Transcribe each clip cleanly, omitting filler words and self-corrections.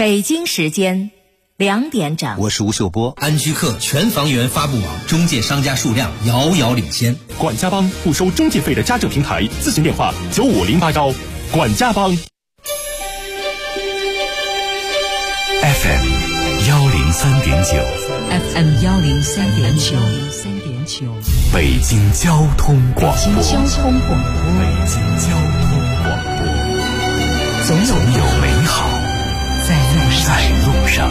北京时间2点整， 我是吴秀波。 安居客全房源发布网中介商家数量遥遥领先。 管家帮不收中介费的家政平台，咨询电话95081。管家帮 FM 103.9 FM 103.9， 北京交通广播。 北京交通广播，总有美好在路上。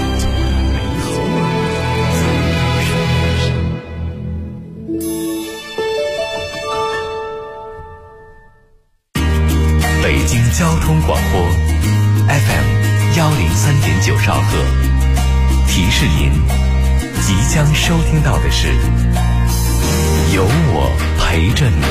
北京交通广播 FM 103.9兆赫，提示您即将收听到的是有我陪着你。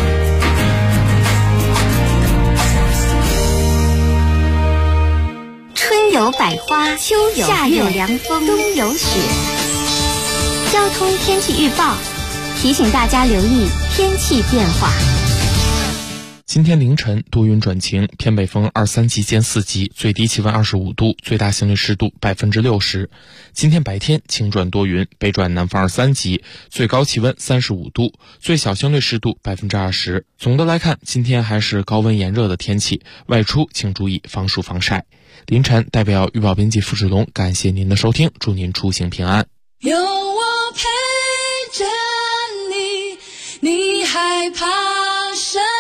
春有百花，秋有夏有凉风，冬有雪。交通天气预报提醒大家留意天气变化。 今天凌晨多云转晴，偏北风2、3级间4级，最低气温25度，最大相对湿度60%。今天白天晴转多云，北转南风2、3级，最高气温35度，最小相对湿度20%。总的来看，今天还是高温炎热的天气，外出请注意防暑防晒。凌晨代表预报编辑付志龙，感谢您的收听，祝您出行平安。 有我陪着你，你害怕什么？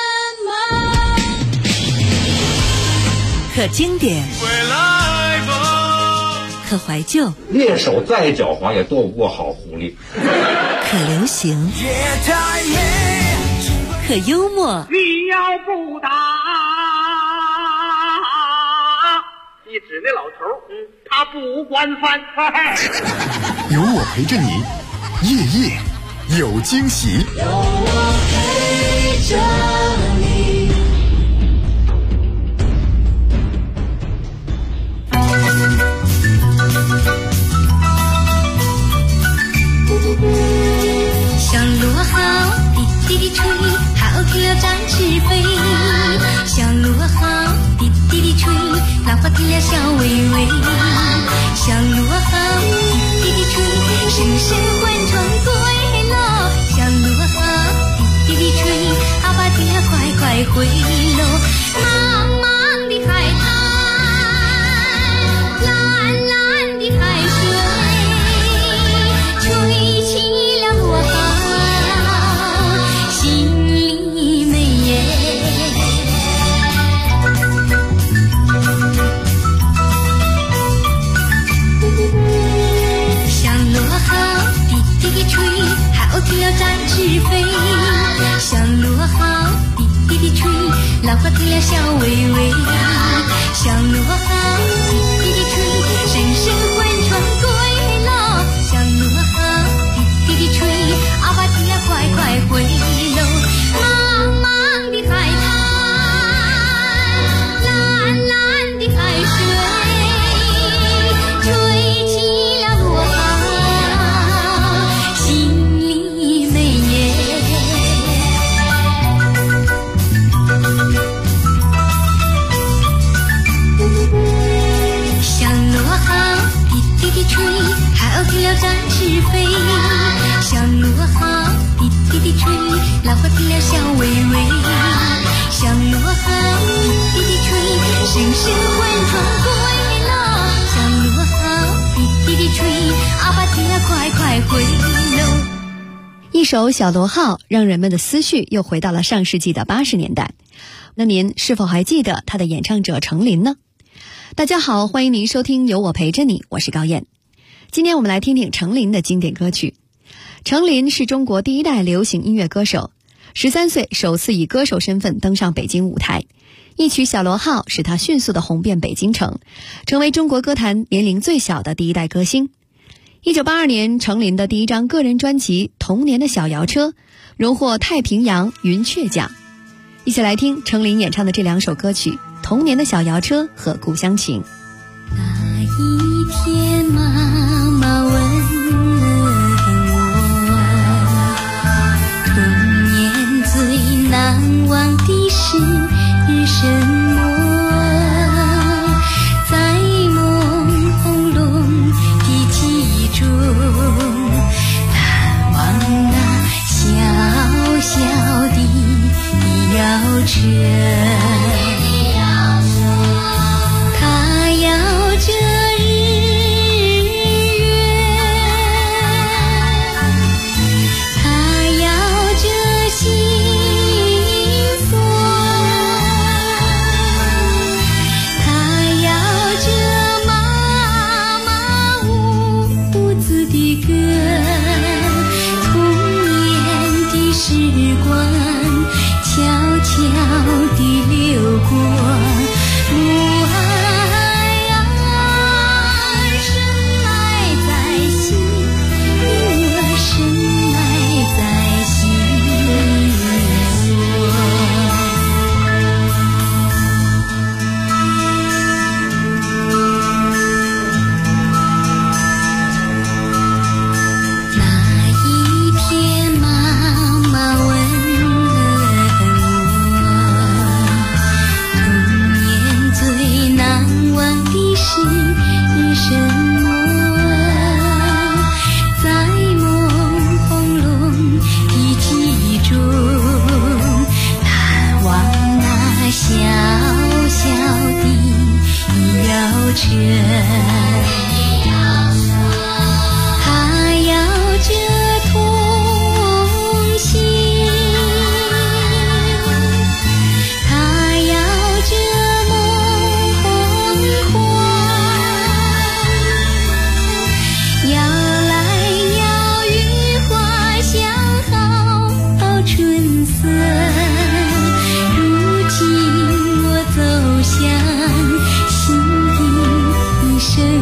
可经典，可怀旧， 猎手再狡猾也躲不过好狐狸。 可流行，可幽默。 你要不打，你指那老头，他不惯犯。 有我陪着你，夜夜有惊喜。 有我陪着你。 小螺号滴滴滴吹，好听了展翅飞。小螺号滴滴滴吹，浪花听了笑微微。小螺号滴滴滴吹，声声唤船归喽。小螺号滴滴滴吹，阿爸听了快快回喽。茫茫的海滩，蓝蓝的海水，吹起了螺号，心里美耶。小螺号滴滴滴吹，好听了展翅飞。小螺号滴滴滴吹，浪花听了笑微微。小螺号滴滴滴吹，声声唤船归喽。小螺号滴滴滴吹，阿爸听了快快回喽。茫茫的海滩，蓝蓝的海水，吹起了螺号，心里美耶。小螺号滴滴滴吹，好听了展翅飞。小螺号滴滴滴吹，浪花听了笑微微。小螺号滴滴滴吹，声声唤船归喽。小螺号滴滴滴吹，阿爸听了快快回喽。 一首《小螺号》让人们的思绪又回到了上世纪的80年代。那您是否还记得他的演唱者程琳呢？大家好，欢迎您收听有我陪着你，我是高燕。今天我们来听听程琳的经典歌曲。程琳是中国第一代流行音乐歌手，13岁首次以歌手身份登上北京舞台，一曲《小螺号》使她迅速地红遍北京城，成为中国歌坛年龄最小的第一代歌星。1982年，程琳的第一张个人专辑《童年的小摇车》荣获太平洋云雀奖。一起来听程琳演唱的这2首歌曲《童年的小摇车》和《故乡情》。 那一天妈妈问我，童年最难忘的是什么？在梦如今我走向心底的深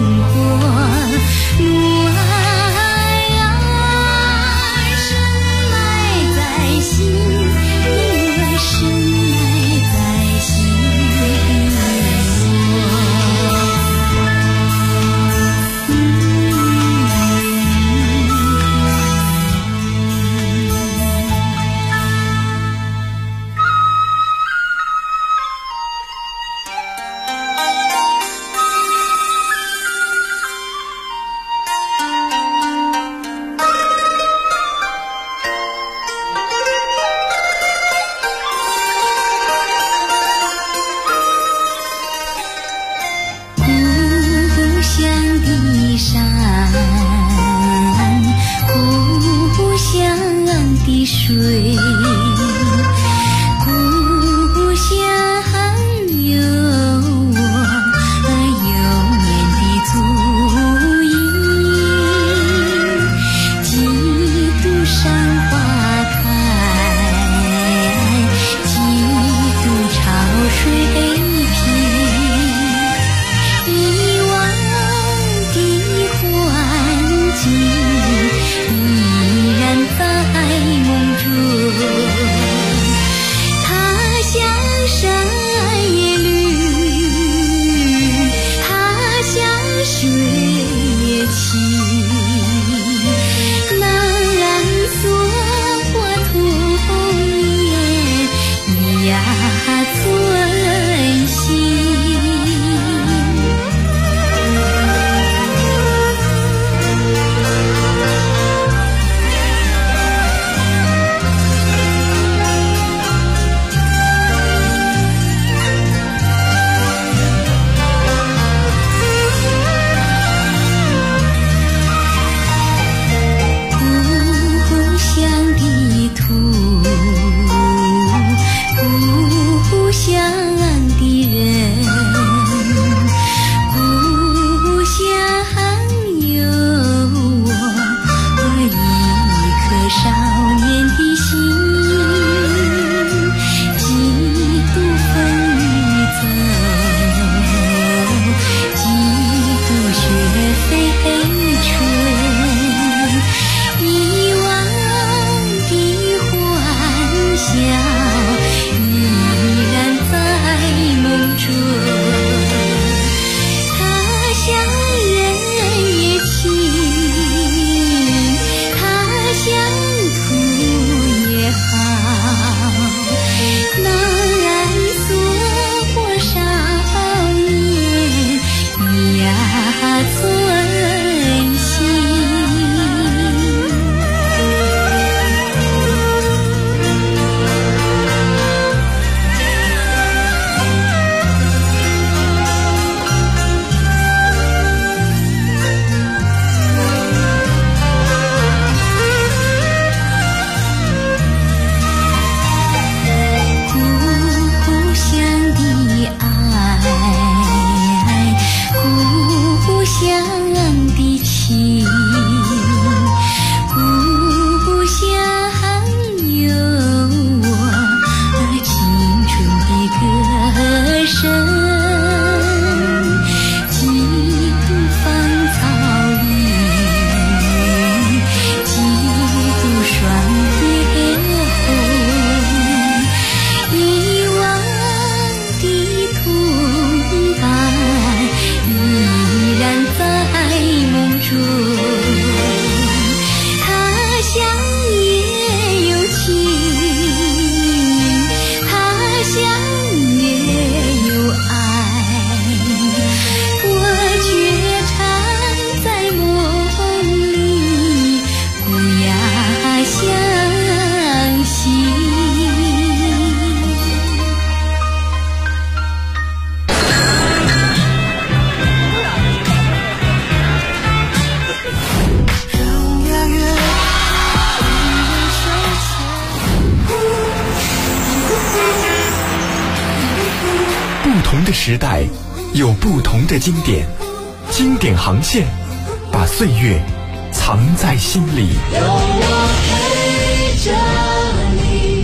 同的时代，有不同的经典，经典航线，把岁月藏在心里。 有我陪着你。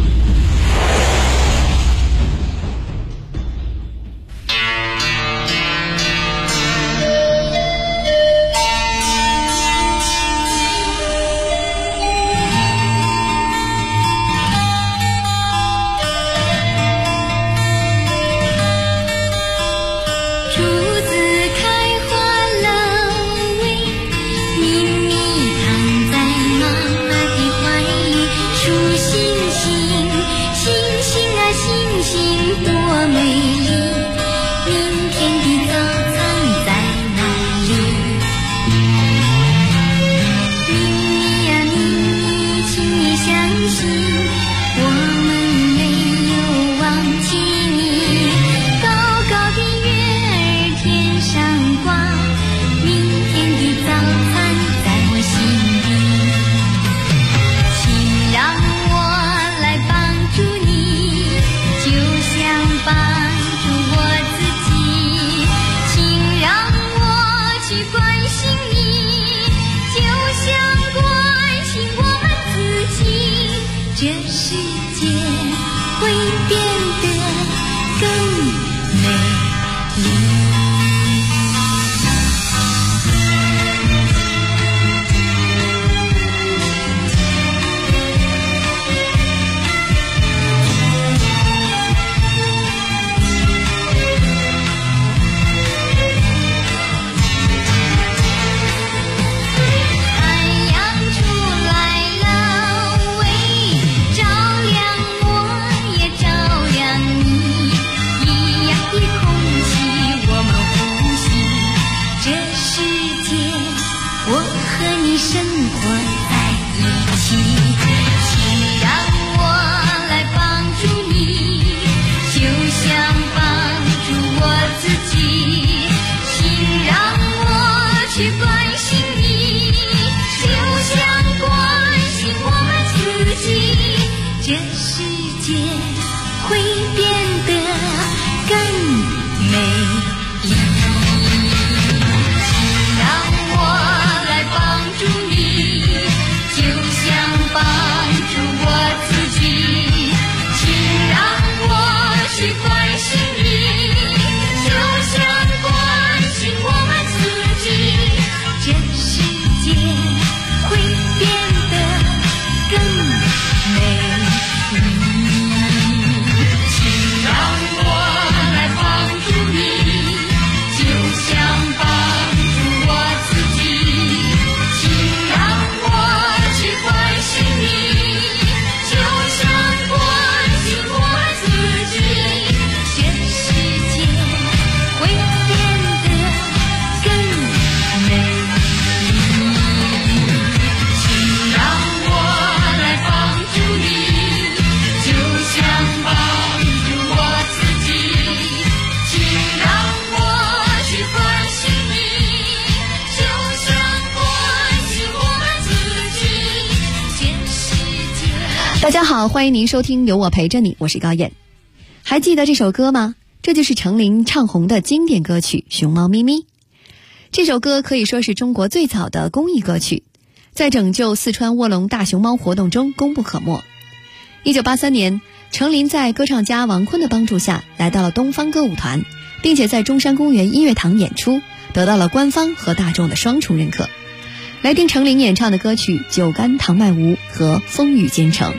大家好，欢迎您收听有我陪着你，我是高燕。还记得这首歌吗？这就是程琳唱红的经典歌曲《熊猫咪咪》。这首歌可以说是中国最早的公益歌曲，在拯救四川卧龙大熊猫活动中功不可没。1983年，程琳在歌唱家王坤的帮助下来到了东方歌舞团，并且在中山公园音乐堂演出，得到了官方和大众的双重认可。来听程琳演唱的歌曲《酒干倘卖无》和《风雨兼程》。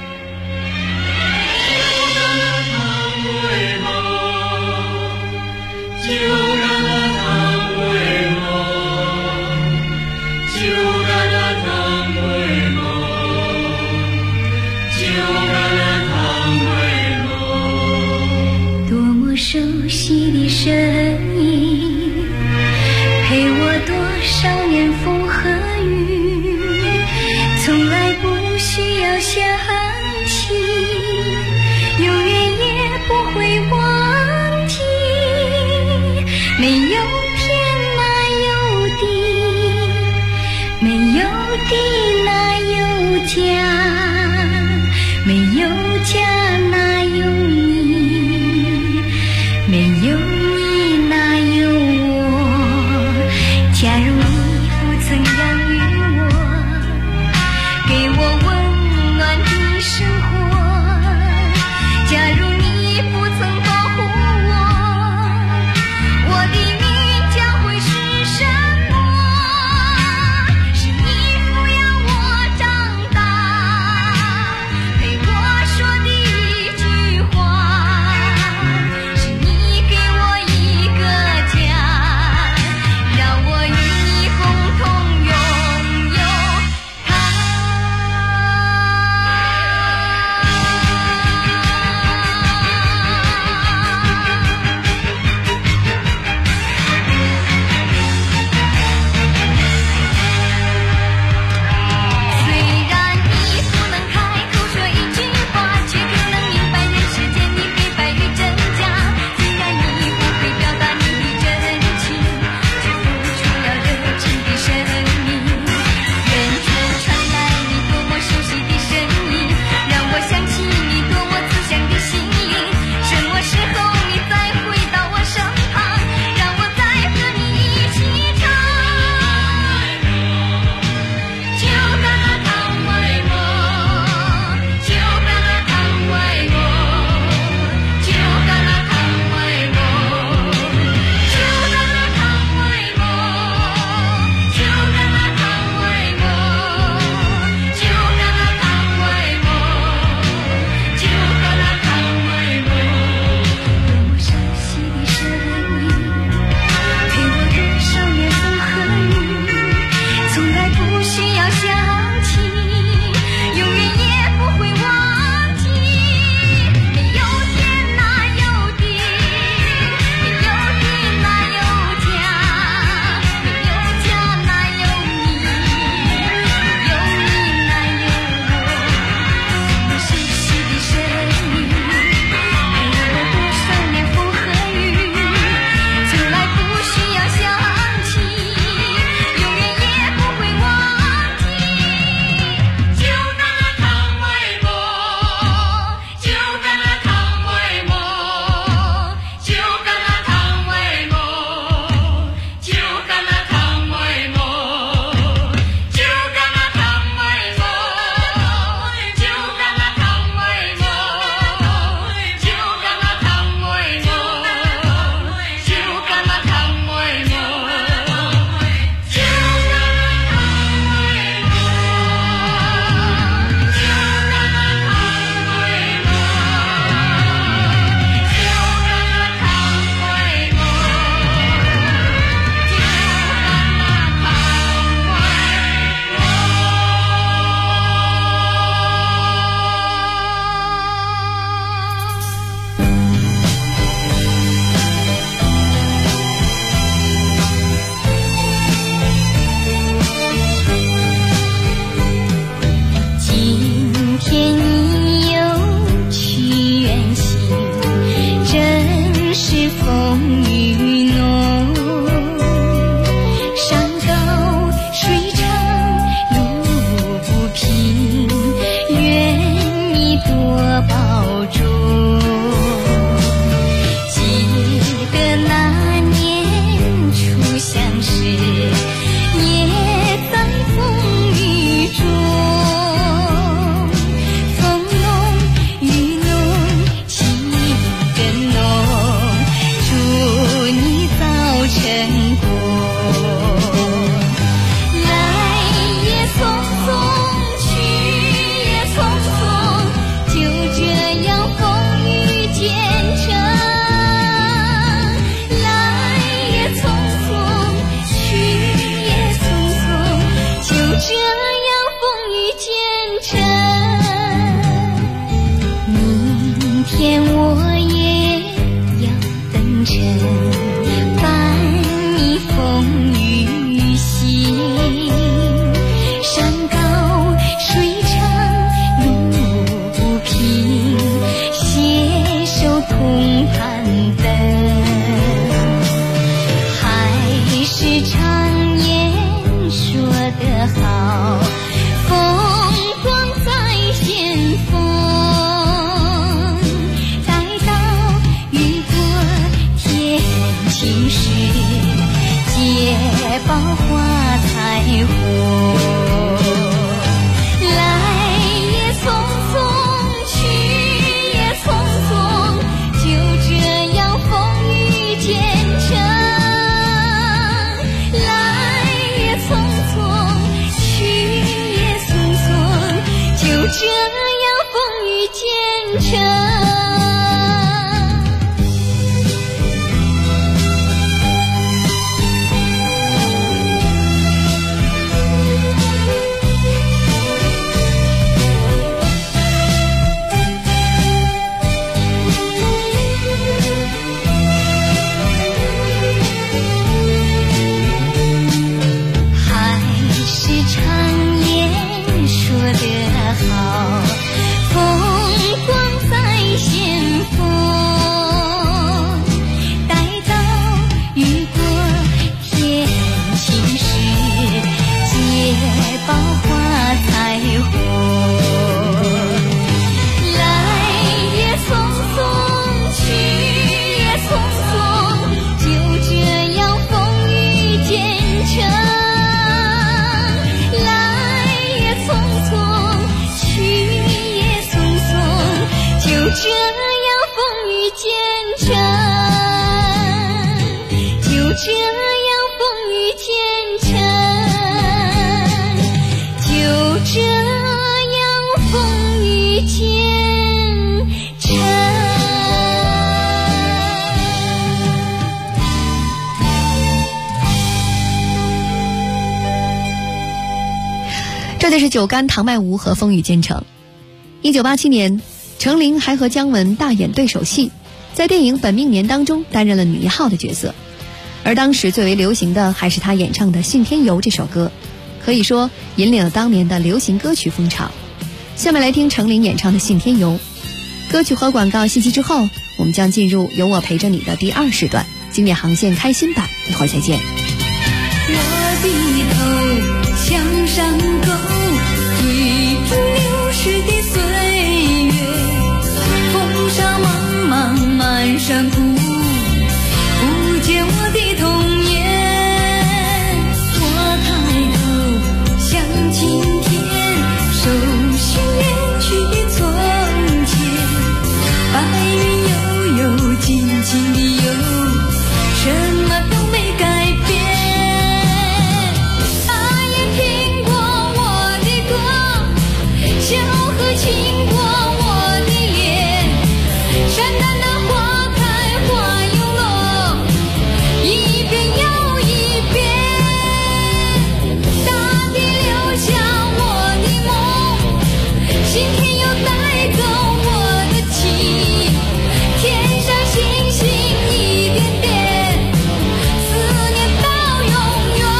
多么熟悉的声音，陪我多少年风和雨，从来不需要想起，永远也不会忘记。没有天哪有地，没有地哪有家，没有家哪有你， 没有你哪有我？假如你不曾养育我，给我温暖的生活，假如你不曾保护我的命将会是什么？是你抚养我长大，陪我说的一句话，是你给我爆花彩虹。来也匆匆，去也匆匆，就这样风雨兼程。来也匆匆，去也匆匆，就这样风雨兼程。 这就是酒干倘卖无和风雨兼程。1987年，程琳还和姜文大演对手戏，在电影《本命年》当中担任了女一号的角色。而当时最为流行的还是她演唱的《信天游》这首歌，可以说引领了当年的流行歌曲风潮。下面来听程琳演唱的《信天游》。歌曲和广告信息之后，我们将进入有我陪着你的第2时段，经典航线开心版，一会儿再见。 我低头向上够，追逐流逝的岁月，风沙茫茫漫山谷，不见我的童年。我抬头向晴天，搜寻远去的从前，白云悠悠，尽情地游，什么都没改变。经过我的脸，山丹的花开花又落，一遍又一遍。大地留下我的梦，今天又带走我的情。天上星星一点点，思念到永远。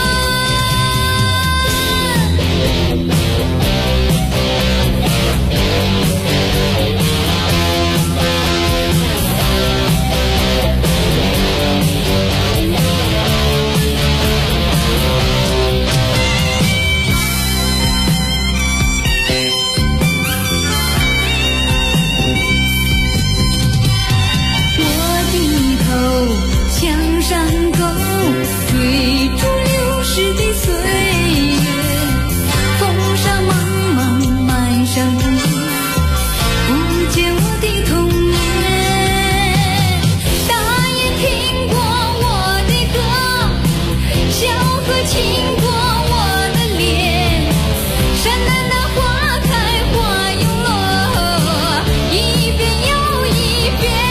向上够，追逐流逝的岁月，风沙茫茫漫山谷，不见我的童年。大雁听过我的歌，小河经过我的脸，山丹的花开花又落，一遍又一遍。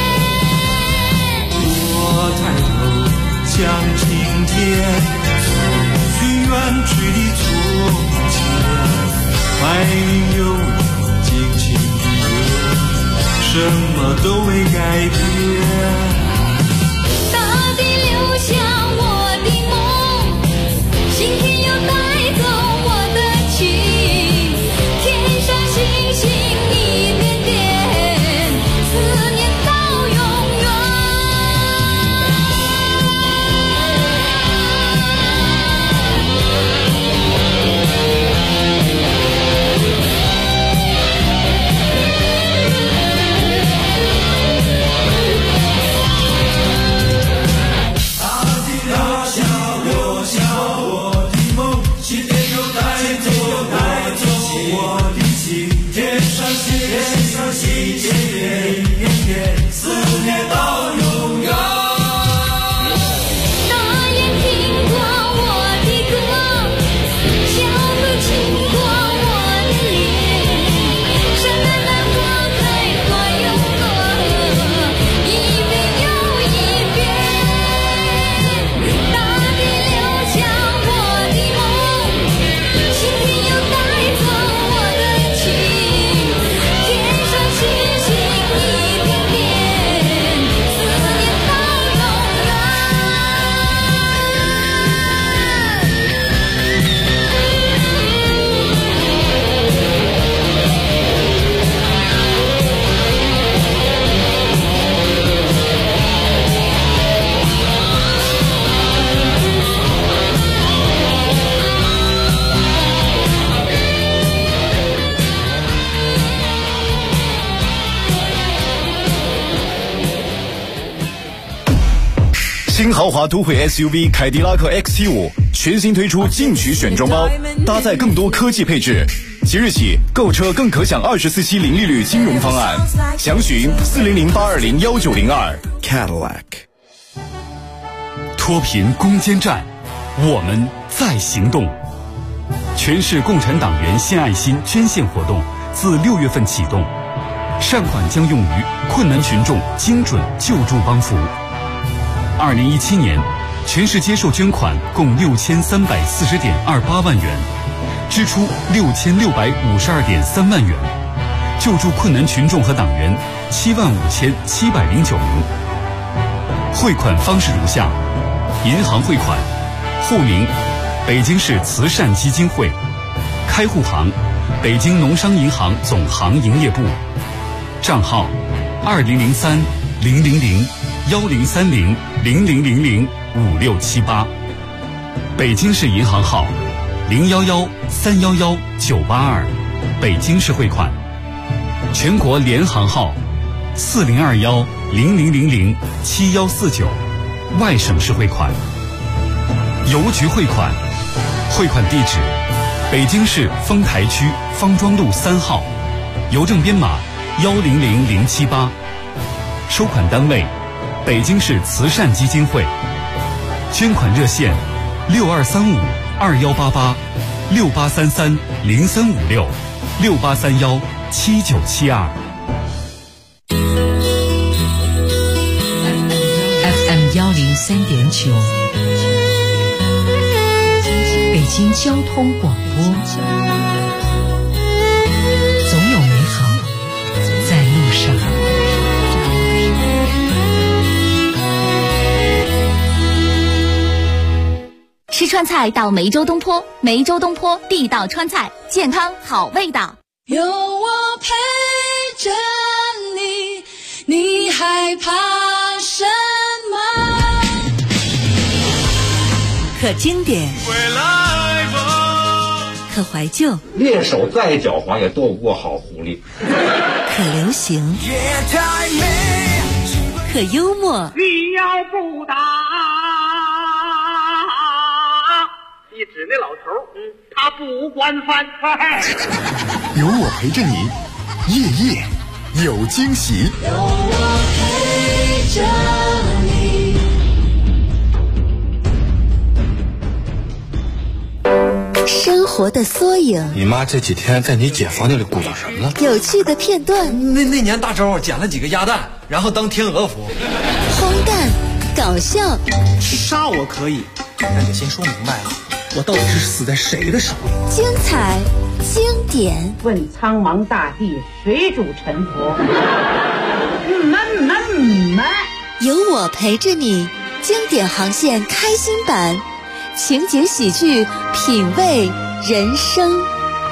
我抬头向晴天，搜寻远去的从前，白云悠悠，尽情地游，什么都没改变。 大地留下我的梦，今天又带走我的情。天上星星一点点，思念到永远。 新豪华都会 SUV 凯迪拉克 XT5 全新推出进取选装包，搭载更多科技配置。即日起购车更可享24期零利率金融方案，详询400-820-1902 Cadillac。 脱贫攻坚战，我们在行动。全市共产党员献爱心捐献活动自6月份启动，善款将用于困难群众精准救助帮扶。2017年，全市接受捐款共6340.28万元，支出6652.3万元，救助困难群众和党员75709名。汇款方式如下：银行汇款，户名北京市慈善基金会，开户行北京农商银行总行营业部，账号2003-000-1030-0000-5678，北京市银行号011-311-982，北京市汇款，全国联行号4021-0000-7149，外省市汇款。邮局汇款，汇款地址北京市丰台区方庄路3号，邮政编码100078，收款单位北京市慈善基金会，捐款热线62352188、68330356、68317972。 FM 103.9，北京交通广播，总有美好在路上。 吃川菜到梅州东坡，梅州东坡地道川菜，健康好味道。 有我陪着你，你害怕什么？ 可经典，可怀旧， 猎手再狡猾也斗不过好狐狸。 可流行，可幽默。 你要不打，你指那老头，他不管饭。 有我陪着你，夜夜有惊喜。 有我陪着你。 生活的缩影， 你妈这几天在你姐房间里鼓捣什么呢？ 有趣的片段。 那年大周捡了几个鸭蛋，然后当天鹅服。 荒诞，搞笑。 杀我可以，但得先说明白了，我到底是死在谁的手里？ 精彩，经典。 问苍茫大地，谁主沉浮？ 有我陪着你，经典航线开心版。情景喜剧，品味人生。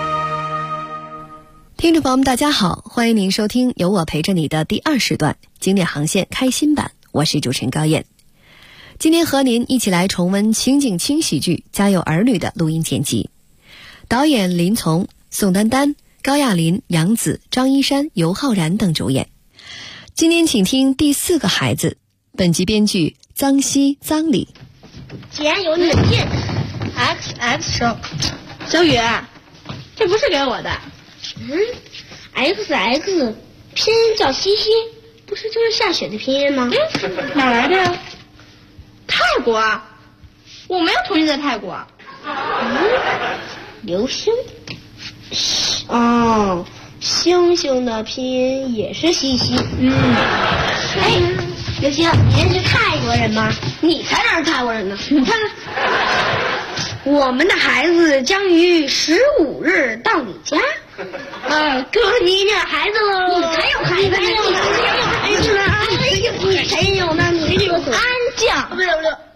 听众朋友们大家好，欢迎您收听由我陪着你的第2时段经典航线开心版，我是主持人高燕。今天和您一起来重温情景轻喜剧《家有儿女》的录音剪辑，导演林从、宋丹丹、高亚麟、杨紫、张一山、尤浩然等主演。今天请听第4个孩子，本集编剧臧希、臧礼。 既然有你的拼 XX 手，小雨，这不是给我的。XX 拼音叫西西，不是就是下雪的拼音吗？哪来的呀？泰国，我没有同学在泰国。流星，哦，星星的拼音也是西西。哎，刘星，你认识泰国人吗？你才认识泰国人呢！你看看，我们的孩子将于15日到你家。哥，你有孩子喽？你才有孩子呢！你才有孩子呢！你才有呢！你这个安静！不对。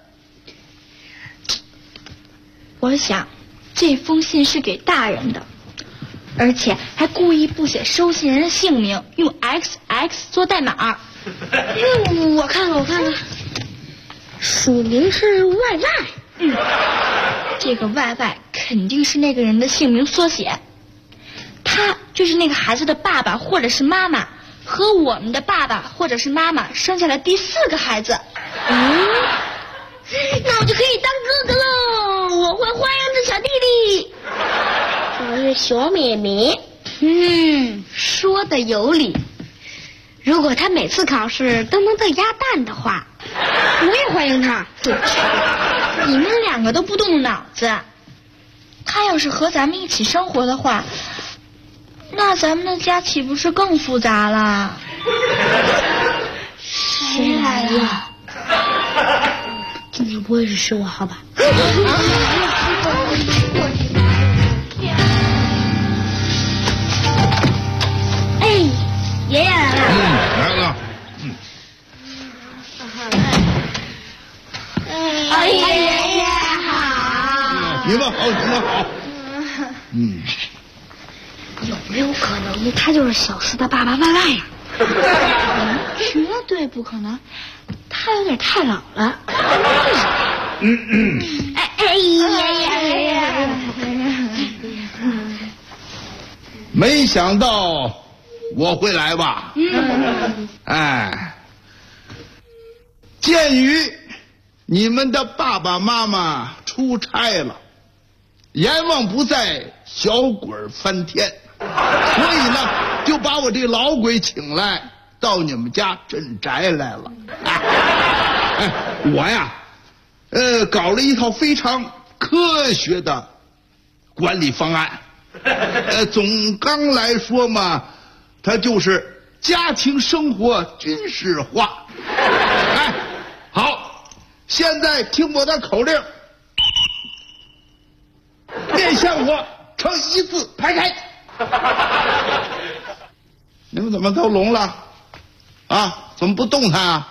我想，这封信是给大人的，而且还故意不写收信人的姓名，用 XX 做代码。我看看，署名是 YY。这个 YY 肯定是那个人的姓名缩写，他就是那个孩子的爸爸或者是妈妈，和我们的爸爸或者是妈妈生下来第4个孩子。 是小妹妹。说的有理。如果他每次考试都能得鸭蛋的话，我也欢迎他。你们两个都不动脑子，他要是和咱们一起生活的话，那咱们的家岂不是更复杂了？谁来了？今天不会是十5号吧？哎，爷爷来了。 来了。 哎，爷爷好。 你们好，你们好。 有没有可能他就是小四的爸爸外外呀？绝对不可能，他有点太老了。爷爷。 没想到我会来吧？鉴于你们的爸爸妈妈出差了，阎王不在，小鬼翻天，所以呢，就把我这老鬼请来到你们家镇宅来了。我呀，搞了一套非常科学的管理方案。总纲来说嘛，它就是家庭生活军事化。好，现在听我的口令，面向我呈一字排开。你们怎么都聋了？怎么不动弹啊？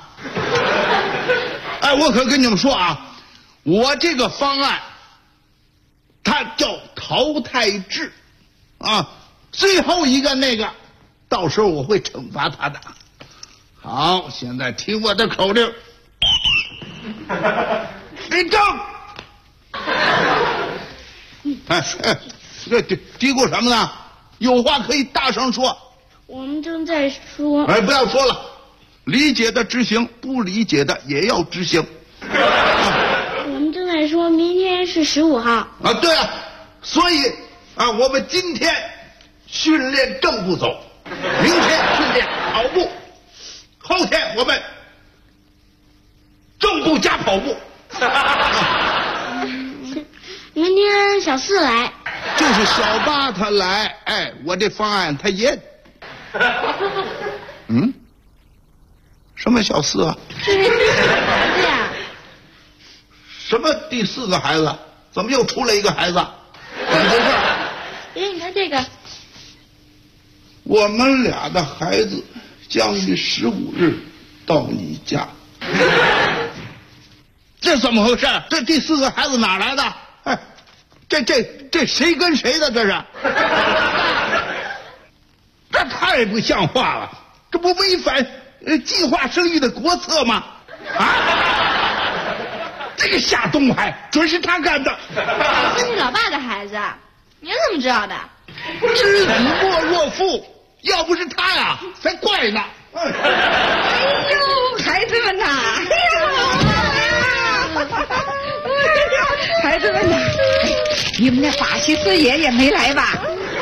我可跟你们说啊，我这个方案它叫淘汰制最后一个那个到时候我会惩罚他的。好，现在听我的口令，立正。这嘀咕什么呢？有话可以大声说。 我们正在说。 不要说了，理解的执行，不理解的也要执行。 我们正在说明天是15号。 对啊，所以我们今天训练正步走，明天训练跑步，后天我们正步加跑步。 明天小四来， 就是小八他来。我这方案他也什么小四啊？ 这是第4个孩子呀。 什么第4个孩子？怎么又出来一个孩子？怎么回事？ 爷爷，你看这个。 我们俩的孩子将于15日到你家。这怎么回事？这第4个孩子哪来的？这谁跟谁的？这是？这太不像话了！这不违反计划生育的国策吗？这个下东海准是他干的。 这是老爸的孩子，您怎么知道的？ 知子莫若父，要不是他呀，才怪呢。 哎呦，孩子们呐！孩子们呐，你们的法西斯爷爷没来吧？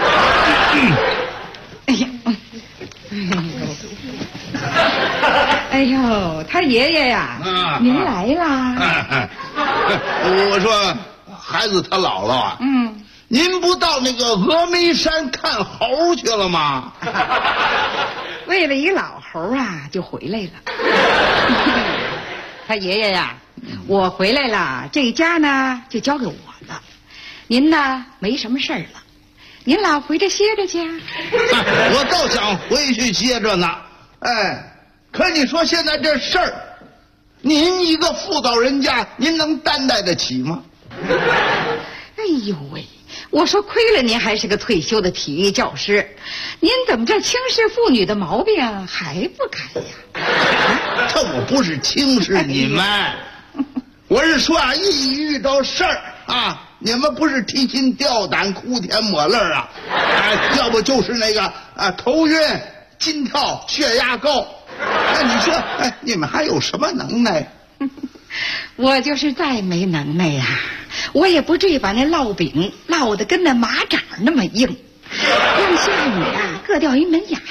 哎呦，他爷爷呀，您来啦！ 我说，孩子他姥姥啊，您不到那个峨眉山看猴去了吗？ 为了一老猴就回来了。他爷爷呀，我回来了，这家呢就交给我了。您呢没什么事儿了，您老回着歇着去。 我倒想回去歇着呢。可你说现在这事儿，您一个妇道人家，您能担待得起吗？ 哎呦喂！我说亏了您还是个退休的体育教师，您怎么这轻视妇女的毛病还不改呀？ 这我不是轻视你们，我是说一遇到事儿你们不是提心吊胆、哭天抹泪要不就是那个头晕、心跳、血压高。你说你们还有什么能耐？ 我就是再没能耐呀， 我也不至于把那烙饼烙得跟那马掌那么硬，让下女啊硌掉一门牙。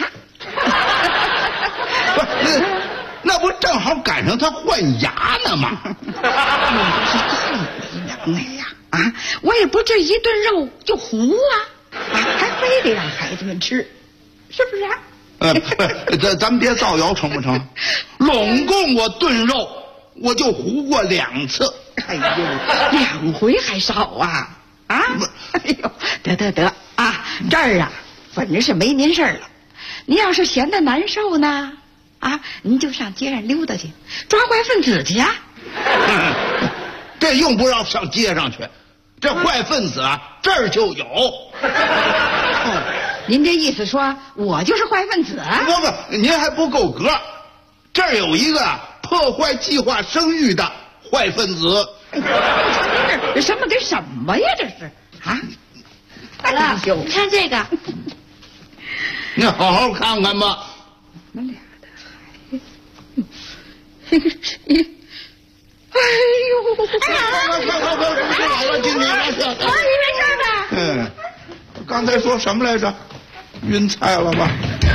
不是，那不正好赶上他换牙呢吗？ 你这是太没能耐呀！啊，我也不至于一顿肉就糊还非得让孩子们吃，是不是啊？ 咱别造谣成不成？拢共我炖肉我就糊过2次。 哎呦，2回还少啊！啊！哎呦，得啊，这儿啊，反正是没您事儿了。您要是闲得难受呢，啊，您就上街上溜达去，抓坏分子去呀。 这用不着上街上去，这坏分子啊，这儿就有。 您这意思说我就是坏分子？ 不，您还不够格。这儿有一个破坏计划生育的坏分子。 这什么跟什么呀？这是啊！ 好了，你看这个， 你好好看看吧。 我俩的孩子，哎呦！ 今天你没事吧？ 刚才说什么来着？晕菜了吧？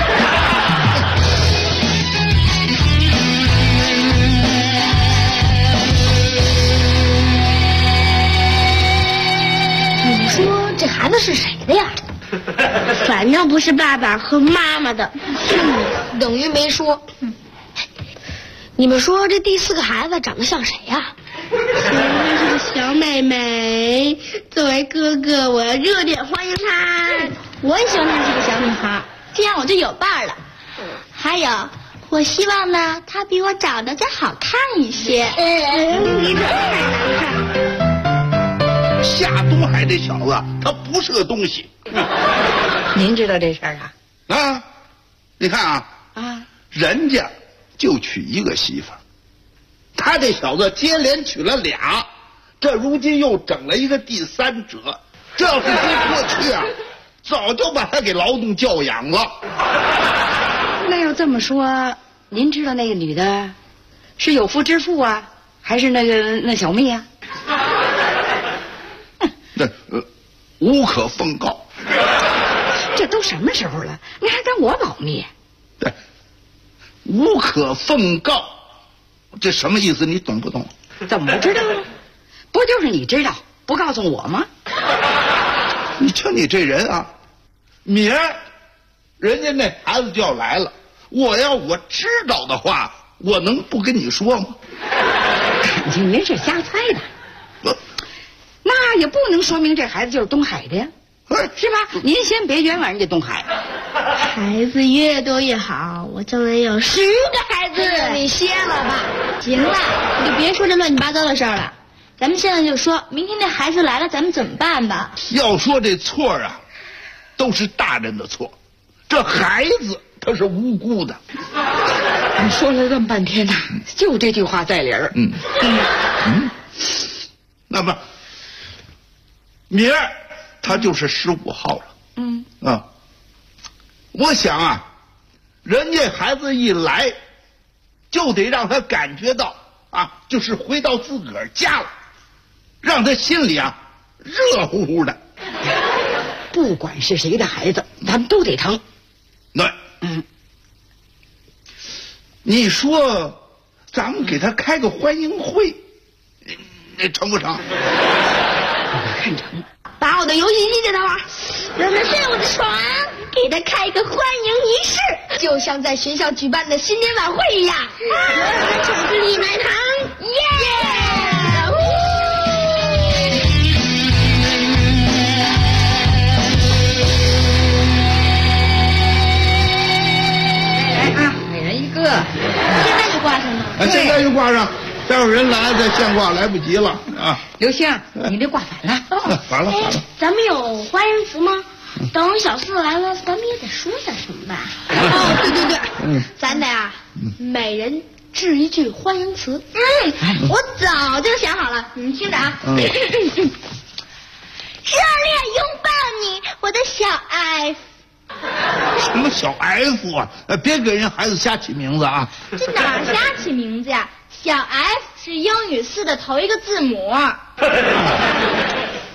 你说这孩子是谁的呀？反正不是爸爸和妈妈的，等于没说。你们说这第4个孩子长得像谁呀？ 她是个小妹妹，作为哥哥，我要热烈欢迎她。 我也希望她是个小女孩，这样我就有伴了。还有，我希望呢，她比我长得再好看一些。 你这太难看。 夏东海这小子，他不是个东西。 您知道这事儿啊？ 啊，你看啊，人家就娶一个媳妇儿，他这小子接连娶了2，这如今又整了一个第3者。这要是搁过去啊，早就把他给劳动教养了。 那要这么说，您知道那个女的是有夫之妇啊，还是那小蜜啊？ 那无可奉告。 这都什么时候了，你还跟我保密？ 对，无可奉告，这什么意思？你懂不懂？ 怎么不知道呢？不就是你知道不告诉我吗？ 你瞧你这人啊，明儿人家那孩子就要来了，我知道的话，我能不跟你说吗？ 感情您是瞎猜的，那也不能说明这孩子就是东海的呀，是吧？您先别冤枉人家东海。 孩子越多越好，我将来有10个孩子。 你歇了吧。行了，你就别说这乱七八糟的事儿了。咱们现在就说明天那孩子来了，咱们怎么办吧？ 要说这错啊，都是大人的错，这孩子他是无辜的。 你说了这么半天呐，就这句话在理儿。 那么明儿他就是15号了。我想啊，人家孩子一来，就得让他感觉到啊，就是回到自个儿家了，让他心里啊热乎乎的。 不管是谁的孩子，咱们都得疼。 对，你说咱们给他开个欢迎会，那成不成？ 我看成。 把我的游戏机给他玩，让他睡我的床，给他开个欢迎仪式，就像在学校举办的新年晚会一样。我让他巧克力奶糖， 每人一个。 现在就挂上吗？ 现在就挂上。待会儿人来再现挂来不及了啊！ 刘星，你这挂反了， 反了。 咱们有欢迎词吗？等小4来了，咱们也得说点什么吧？对，咱得啊，每人致一句欢迎词。我早就想好了，你们听着啊。热烈拥抱你，我的小 F。 什么小 F 啊？别给人孩子瞎起名字啊！ 这哪瞎起名字呀？小 F 是英语4的头一个字母。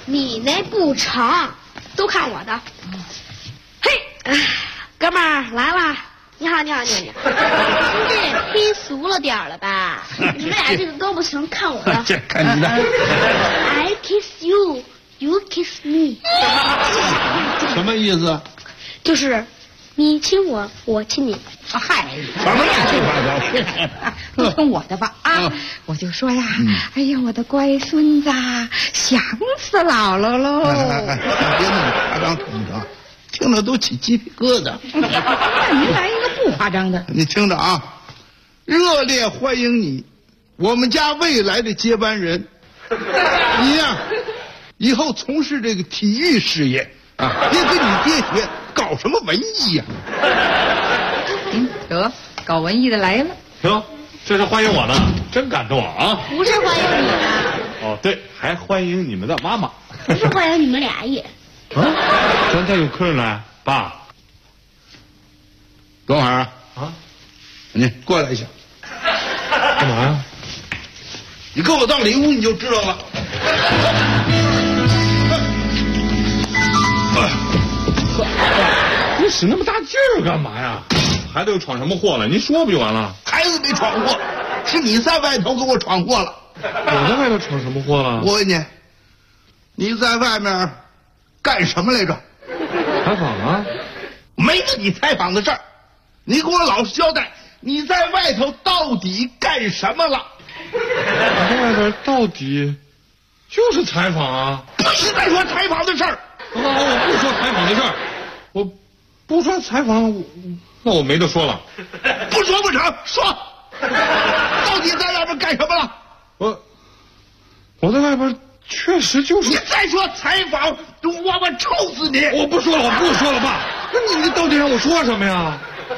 你那不成，都看我的。嘿，哥们儿来了，你好。兄弟，忒俗了点了吧？你们俩这个都不行，看我的。 这看你的。 I kiss you, you kiss me。 什么意思？ 就是你亲我，我亲你。 嗨， 什么呀？这话都听我的吧啊！我就说呀，哎呀，我的乖孙子，想死姥姥喽！ 别那么夸张，听着，听着都起鸡皮疙瘩。 那您来一个不夸张的。 你听着啊，热烈欢迎你，我们家未来的接班人。你呀，以后从事这个体育事业啊，别跟你爹学，搞什么文艺呀？ 得，搞文艺的来了。 哟，这是欢迎我呢，真感动啊！ 不是欢迎你的。 哦，对，还欢迎你们的妈妈。 不是欢迎你们俩也。 啊，咱家有客人来，爸。 等会儿啊，你过来一下。 干嘛呀？ 你跟我到里屋你就知道了。 你使那么大劲儿干嘛呀？孩子又闯什么祸了？您说不就完了？ 孩子没闯祸，是你在外头给我闯祸了。 我在外头闯什么祸了？ 我问你，你在外面干什么来着？ 采访啊？ 没跟你采访的事儿，你给我老实交代，你在外头到底干什么了？ 我在外边到底就是采访啊！ 不是在说采访的事儿。 我不说采访的事儿，我不说采访，那我没得说了。 不说不成，说，到底在外边干什么了？ 我在外边确实就是。 你再说采访，我抽死你！ 我不说了，爸。那你到底让我说什么呀？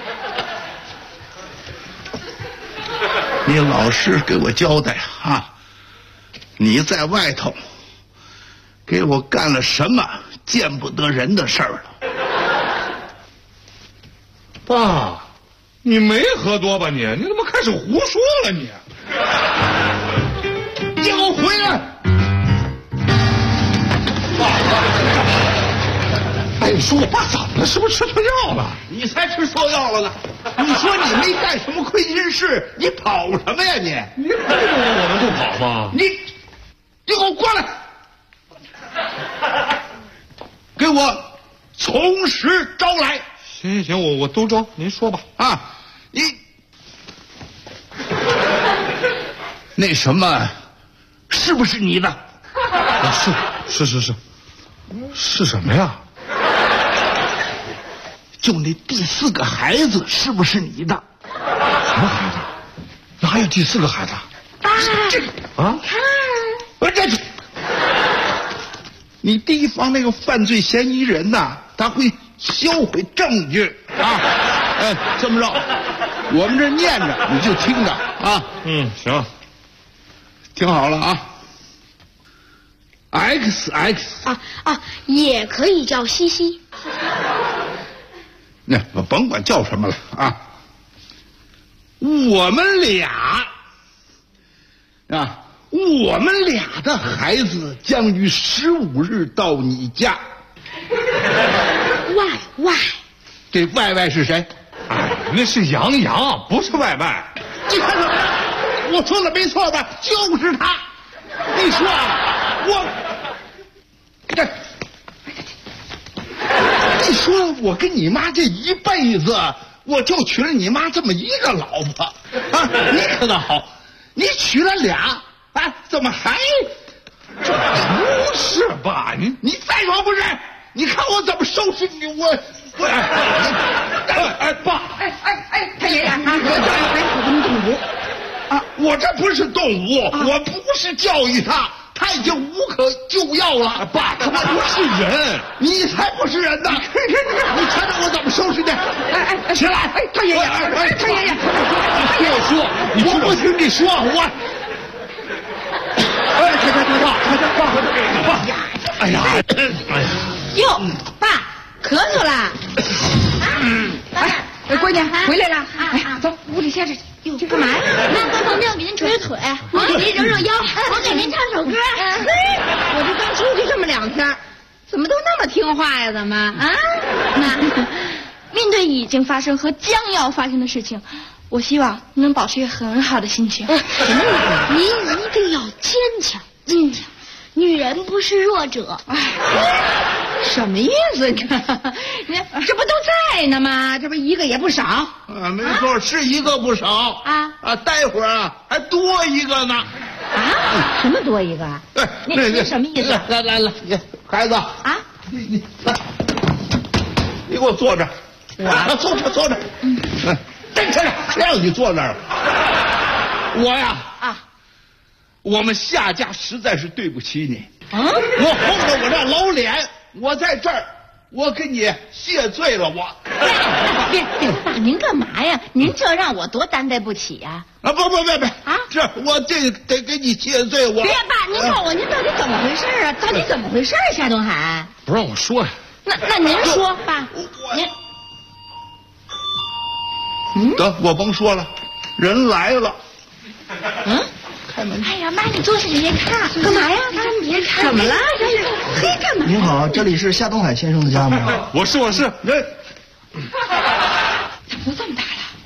你老实给我交代啊！你在外头给我干了什么见不得人的事儿了？ 爸，你没喝多吧你？你怎么开始胡说了你？ 你给我回来！ 哎，你说我爸怎么了？是不是吃错药了？ 你才吃错药了呢！你说你没干什么亏心事，你跑什么呀你？ 你不我能不跑吗？ 你给我过来！给我从实招来。 行，我都招，您说吧。 啊，你那什么，是不是你的？ 是什么呀？ 就那第4个孩子是不是你的？ 什么孩子？哪有第4个孩子？ 这啊？看，你提防那个犯罪嫌疑人呐，他会销毁证据啊！这么着，我们这念着你就听着啊。 行， 听好了啊。XX 也可以叫西西。 那甭管叫什么了啊。我们俩的孩子将于15日到你家。 外， 这外是谁？ 哎，那是杨洋，不是外。 这看什么？我说的没错吧？就是他。你说你说我跟你妈这一辈子，我就娶了你妈这么一个老婆啊！你可倒好，你娶了俩啊？怎么还？ 这不是吧？ 你再说不是？你看我怎么收拾你！ 爸，他爷爷啊，我教育孩子不能动武啊！我这不是动武，我不是教育他。他已经无可救药了，爸，他妈不是人，你才不是人呢！你瞧瞧我怎么收拾你！起来！ 他爷爷， 他爷爷，我说，我不听你说， 哎呀， 哟，爸，咳嗽了。闺女回来了，走，屋里歇着去。 哟，干嘛呀？妈，回房间我给您捶捶腿，我给您揉揉腰，我给您唱首歌。我这刚出去这么2 怎么都那么听话呀？怎么啊？ 妈，面对已经发生和将要发生的事情，我希望你能保持一个很好的心情。 你一定要坚强，坚强。女人不是弱者。 什么意思？你这不都在呢吗？这不一个也不少啊， 没错，是一个不少啊，待会儿还多一个呢。 什么多一个？你什么意思？ 来，孩子啊，你来，你给我坐这儿。坐这儿。站起来，谁让你坐那儿了？我呀我们夏家实在是对不起你。我红着我这老脸，我在这儿，我给你谢罪了。 别，您干嘛呀？您这让我多担待不起呀！ 不啊！这我这得给你谢罪。 别爸，您告诉我您到底怎么回事啊？到底怎么回事？夏东海不让我说呀。 那您说爸，您得我甭说了，人来了。开门。 哎呀，妈，你坐下，你别看，干嘛呀？你别看， 怎么了？ 嘿，干嘛？ 您好，这里是夏东海先生的家吗？ 我是。 怎么这么大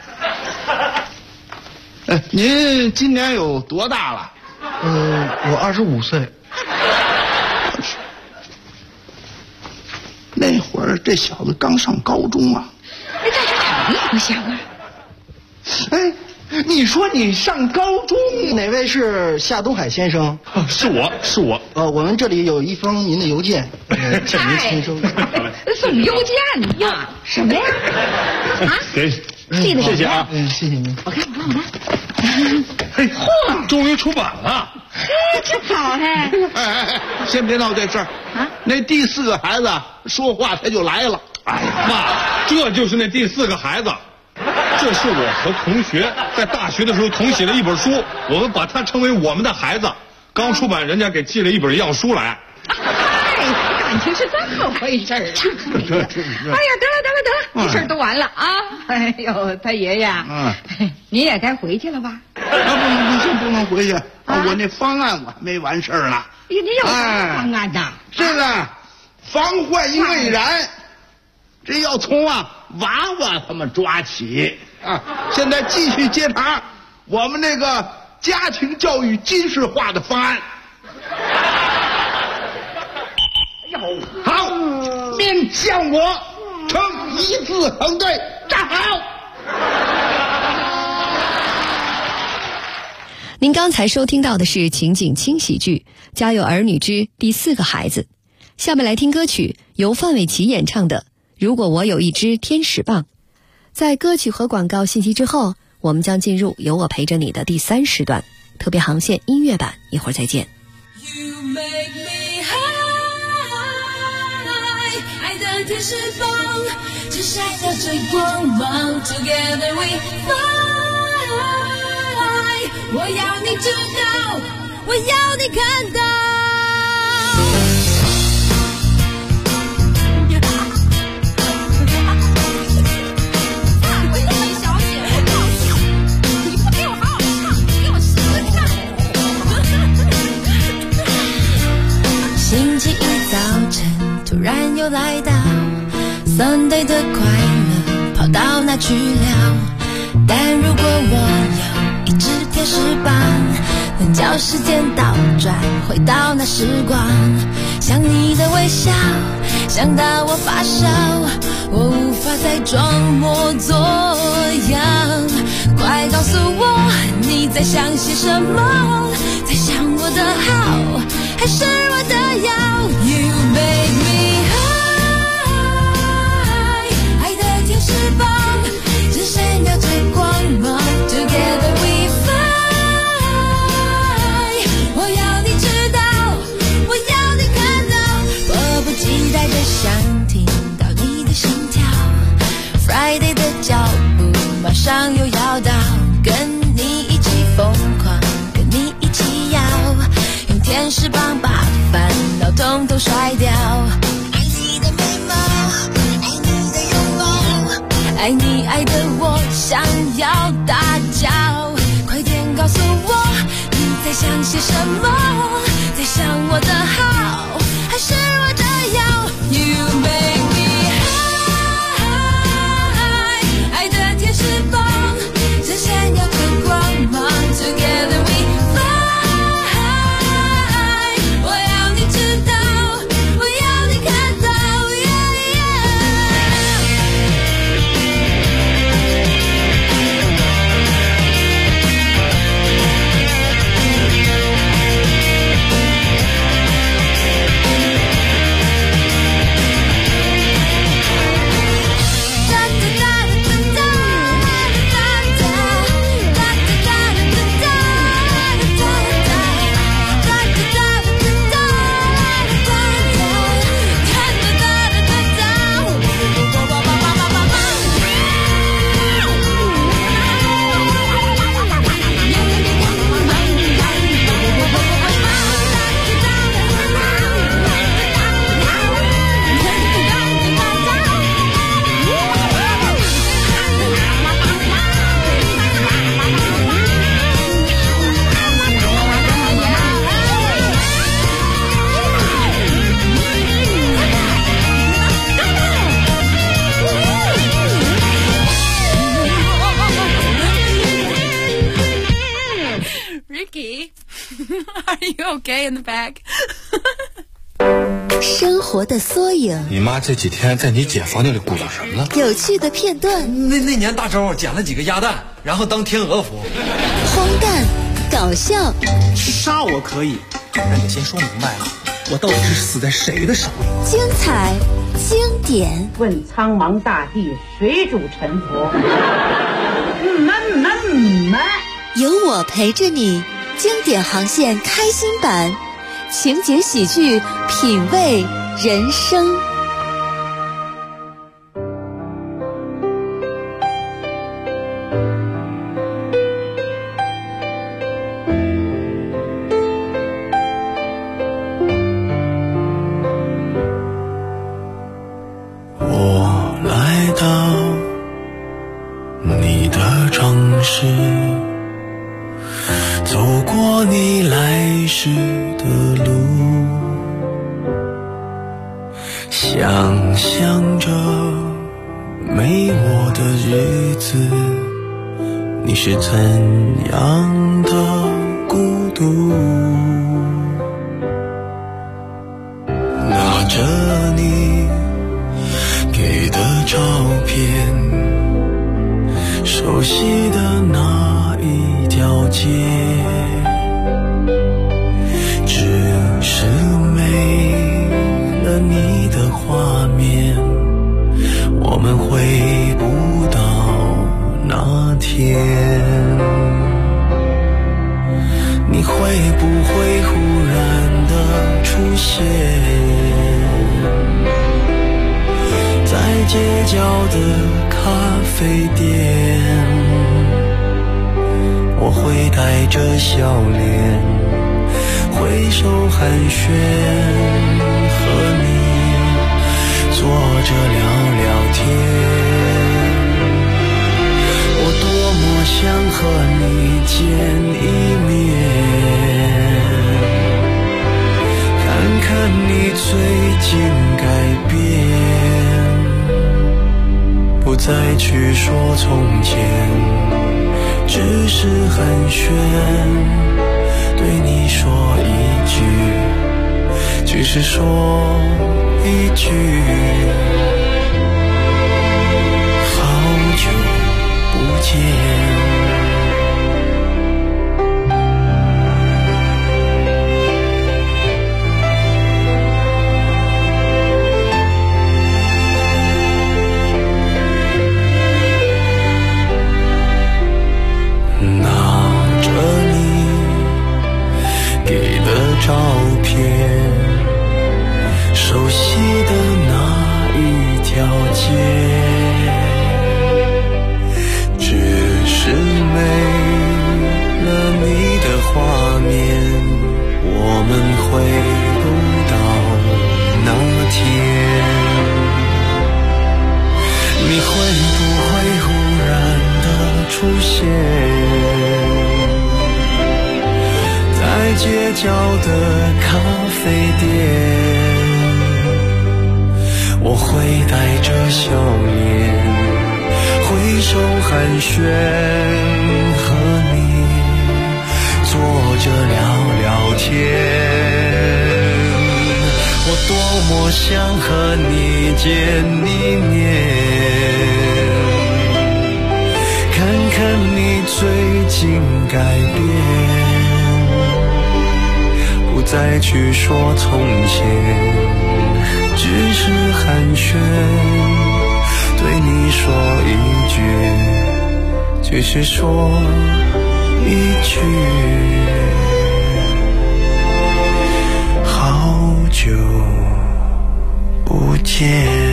了？您今年有多大了？ 我25岁。 那会儿这小子刚上高中啊。 在这好意不想啊？ 你说你上高中， 哪位是夏东海先生？ 是我。 我们这里有一封您的邮件，请您签收。 送邮件呀？什么呀？ 给，谢谢啊。 谢谢您。 我看。 嘿，终于出版了。 真好嘿！ 先别闹这事儿啊！那第4个孩子说话他就来了。 哎呀妈，这就是那第4个孩子。这是我和同学在大学的时候同写的一本书，我们把它称为我们的孩子。刚出版，人家给寄了一本样书来。 感情是这么回事儿。哎呀，得了，这事儿都完了啊！哎呦，他爷爷，你也该回去了吧？ 不能回去啊！我那方案我还没完事儿呢。 你有什么方案呢？ 这个防患于未然。这要从娃娃他们抓起啊！现在继续接茬，我们那个家庭教育军事化的方案。好，面向我，呈一字横队，站好。 您刚才收听到的是情景轻喜剧《家有儿女之第4个孩子》，下面来听歌曲，由范玮琪演唱的。如果我有一只天使棒。在歌曲和广告信息之后，我们将进入有我陪着你的第3时段特别航线音乐版，一会儿再见。 You make me high， 爱的天使棒，只闪耀着光芒 Together we fly， 我要你知道，我要你看到。 星期一早晨突然又来到 Sunday 的快乐跑到哪去了？但如果我有一只天使棒，能叫时间倒转回到那时光，想你的微笑，想到我发烧，我无法再装模作样，快告诉我你在想些什么，在想我的好还是我的要 You make me high， 爱的天使棒只闪耀着光芒 Together we fly， 我要你知道，我要你看到，迫不及待的想听到你的心跳， Friday 的脚步马上又要到，跟你一起疯狂，跟你一起摇，用天使棒把烦恼统统甩掉，爱你的美貌，爱你的拥抱，爱你爱的我想要大叫，快点告诉我你在想些什么，在想我的好还是我的要 Are you okay in the back? 生活的缩影， 你妈这几天在你姐房间里鼓捣什么呢？ 有趣的片段， 那年大周捡了几个鸭蛋，然后当天鹅服。 荒诞，搞笑。 杀我可以，但得先说明白了，我到底是死在谁的手里？ 精彩，经典。 问苍茫大地，谁主沉浮？ 有我陪着你，经典航线开心版，情节喜剧，品味人生。 我来到你的城市，走过你来时的路，想象着没我的日子，你是怎样的孤独，拿着你给的照片，熟悉的那一条街，只是没了你的画面，我们回不到那天。你会不会忽然的出现在街角的咖啡店？我会带着笑脸挥手寒暄，和你坐着聊聊天。我多么想和你见一面，看看你最近改变，不再去说从前，只是寒暄，对你说一句，只是说一句，好久不见。照片，熟悉的那一条街，只是没了你的画面，我们回不到那天。你会不会忽然的出现在街角的咖啡店？我会带着笑脸挥手寒暄，和你坐着聊聊天。我多么想和你见一面，看看你最近改变，不再去说从前，只是寒暄，对你说一句，只是说一句，好久不见。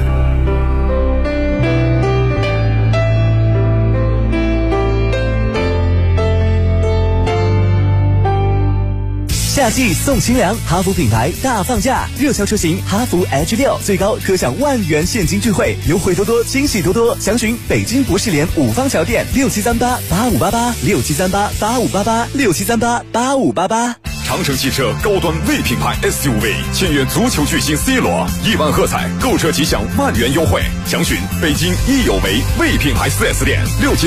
夏季送清凉，哈弗品牌大放价，热销车型哈弗 H6 最高可享10000元现金钜惠，优惠多多，惊喜多多。详询北京博士联5方桥店，67388588，67388588，67388588。 长城汽车高端 V 品牌 SUV 签约足球巨星 C 罗，1万喝彩，购车即享万元优惠。详询北京益友维 V 品牌 4S 店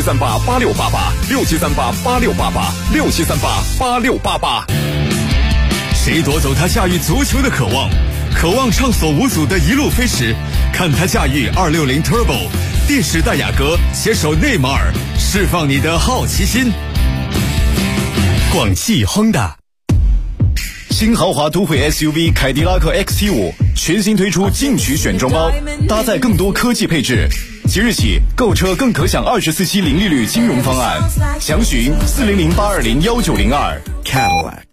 ，67388688，67388688，67388688。谁夺走他驾驭足球的渴望？渴望畅所无阻的一路飞驰，看他驾驭260 Turbo， 电时代雅阁携手内马尔，释放你的好奇心。广汽 Honda 新豪华都会 SUV 凯迪拉克 XT5 全新推出进取选装包，搭载更多科技配置。即日起购车更可享24期零利率金融方案，详询40082019002 Cadillac。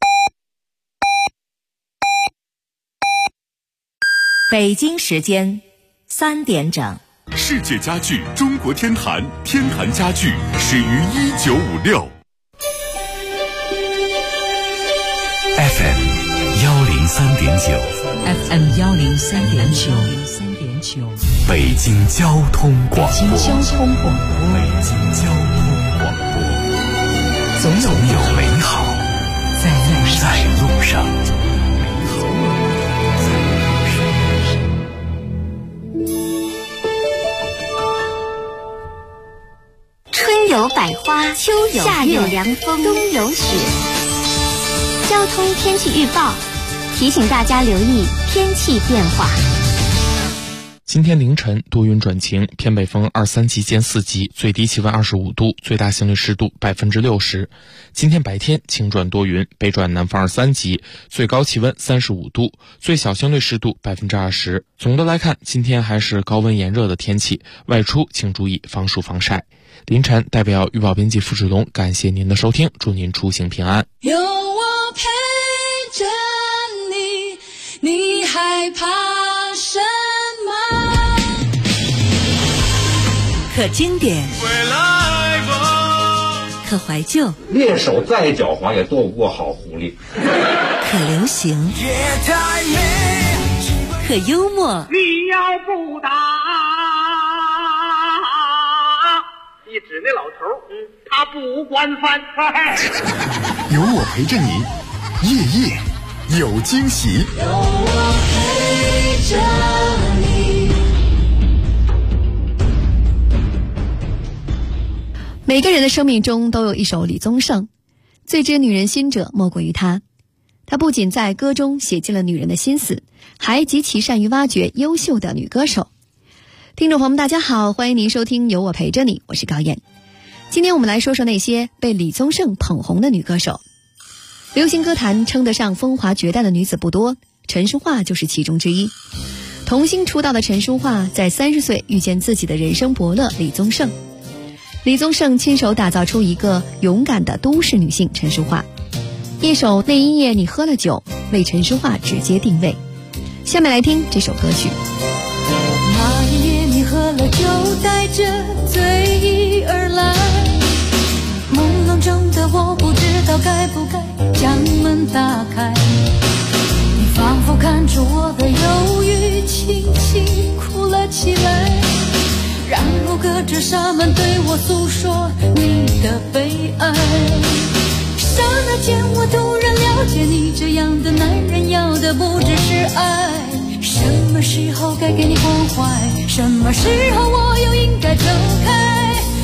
北京时间3点整。 世界家具中国天坛，天坛家具始于1956。FM 103.9 FM 103.9 北京交通广播。 北京交通广播，总有美好在路上。 春有百花，秋有夏有凉风，冬有雪。交通天气预报提醒大家留意天气变化。 今天凌晨多云转晴，偏北风2-3级见4级，最低气温25度，最大相对湿度60%。今天白天晴转多云，北转南风2-3级，最高气温35度，最小相对湿度20%。总的来看，今天还是高温炎热的天气，外出请注意防暑防晒。凌晨代表预报编辑付志龙，感谢您的收听，祝您出行平安。 有我陪着你，你害怕什么？ 可经典，可怀旧， 猎手再狡猾也斗不过好狐狸。 可流行，可幽默。 你要不打，你指那老头，他不惯犯。 有我陪着你，夜夜有惊喜。 有我陪着你。 每个人的生命中都有一首李宗盛，最知女人心者莫过于他。他不仅在歌中写尽了女人的心思，还极其善于挖掘优秀的女歌手。听众朋友们大家好，欢迎您收听有我陪着你，我是高燕。今天我们来说说那些被李宗盛捧红的女歌手。流行歌坛称得上风华绝代的女子不多，陈淑桦就是其中之一。童星出道的陈淑桦在30岁遇见自己的人生伯乐李宗盛。李宗盛亲手打造出一个勇敢的都市女性陈淑桦。一首那一夜你喝了酒为陈淑桦直接定位。下面来听这首歌曲。 那一夜你喝了酒，带着醉意而来，朦胧中的我不知道该不该将门打开，你仿佛看出我的犹豫，轻轻哭了起来，然后隔着纱门对我诉说你的悲哀。刹那间我突然了解，你这样的男人要的不只是爱。什么时候该给你关怀，什么时候我又应该走开。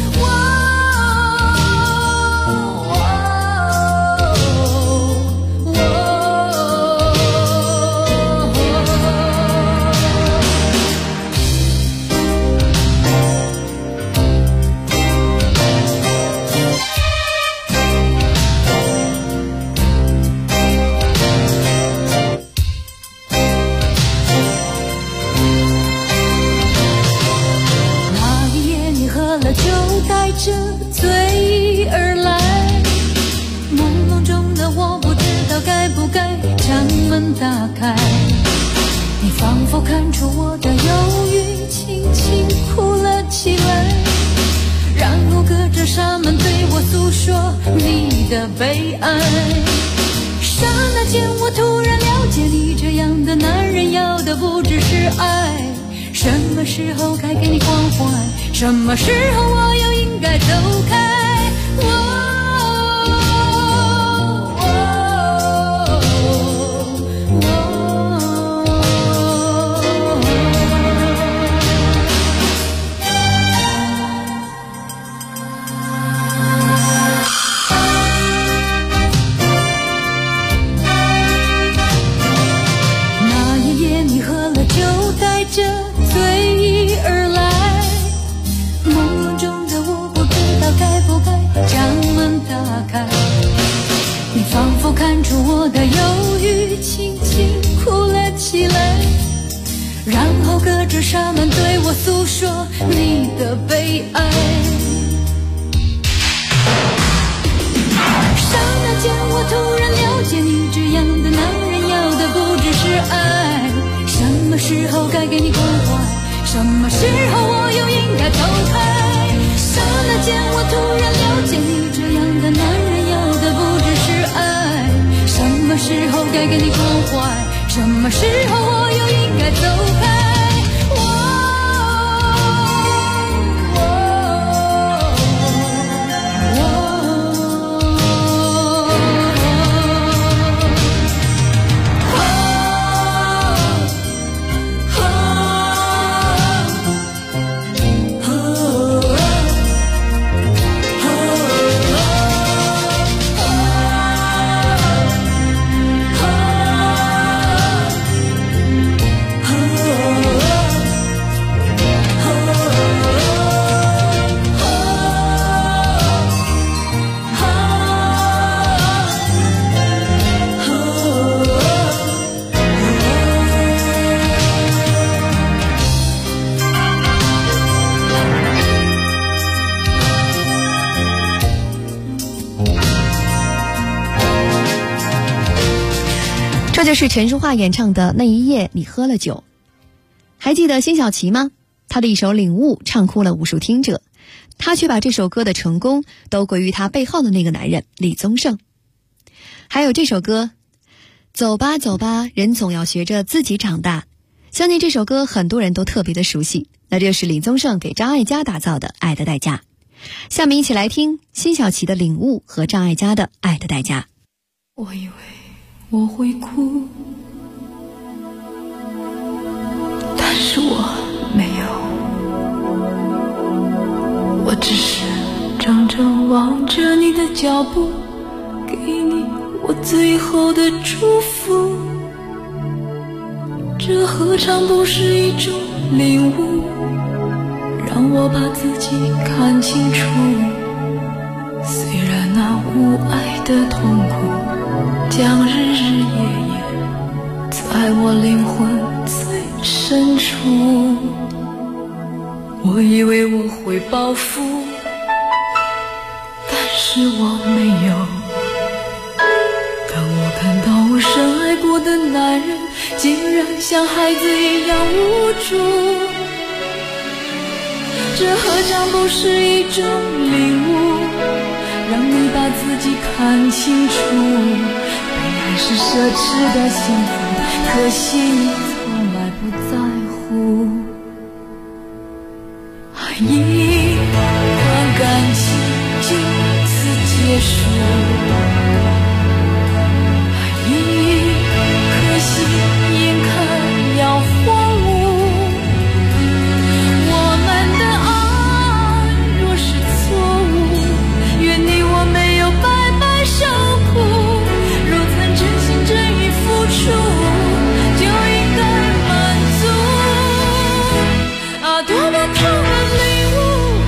打开，你仿佛看出我的犹豫，轻轻哭了起来，然后隔着纱门对我诉说你的悲哀。刹那间我突然了解，你这样的男人要的不只是爱。什么时候该给你关怀，什么时候我又应该走开。 看出我的忧郁，轻轻哭了起来，然后隔着纱门对我诉说你的悲哀。刹那间我突然了解，你这样的男人要的不只是爱，什么时候该给你关怀，什么时候我又应该走开。刹那间我突然了解，你这样的男人要的不只是爱，什么时候该给你关怀，什么时候我又应该走开。 这就是陈淑桦演唱的《那一夜你喝了酒》。还记得辛晓琪吗？她的一首《领悟》唱哭了无数听者，她却把这首歌的成功都归于她背后的那个男人李宗盛。还有这首歌走吧走吧，人总要学着自己长大，相信这首歌很多人都特别的熟悉，那就是李宗盛给张艾嘉打造的《爱的代价》。下面一起来听辛晓琪的《领悟》和张艾嘉的《爱的代价》。 我以为我会哭，但是我没有，我只是怔怔望着你的脚步，给你我最后的祝福。这何尝不是一种领悟，让我把自己看清楚。虽然那无爱的痛苦将日日夜夜在我灵魂最深处，我以为我会报复，但是我没有。当我看到我深爱过的男人竟然像孩子一样无助，这何尝不是一种领悟，让你把自己看清楚。是奢侈的幸福，可惜你从来不在乎。一段感情就此结束，一颗心眼看要荒芜。我们的爱若是错误，愿你我没有白白受苦。真心真意付出，就应该满足。啊，多么痛的领悟，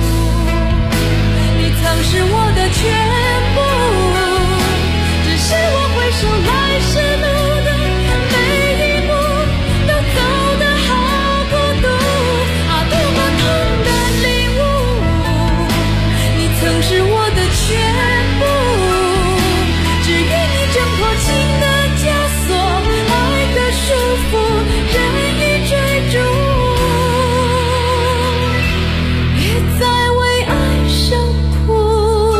你曾是我的全部，只是我回首来时路的每一步，都走得好孤独。啊，多么痛的领悟，你曾是我的全部。情的枷锁，爱的束缚，任意追逐，别再为爱生苦。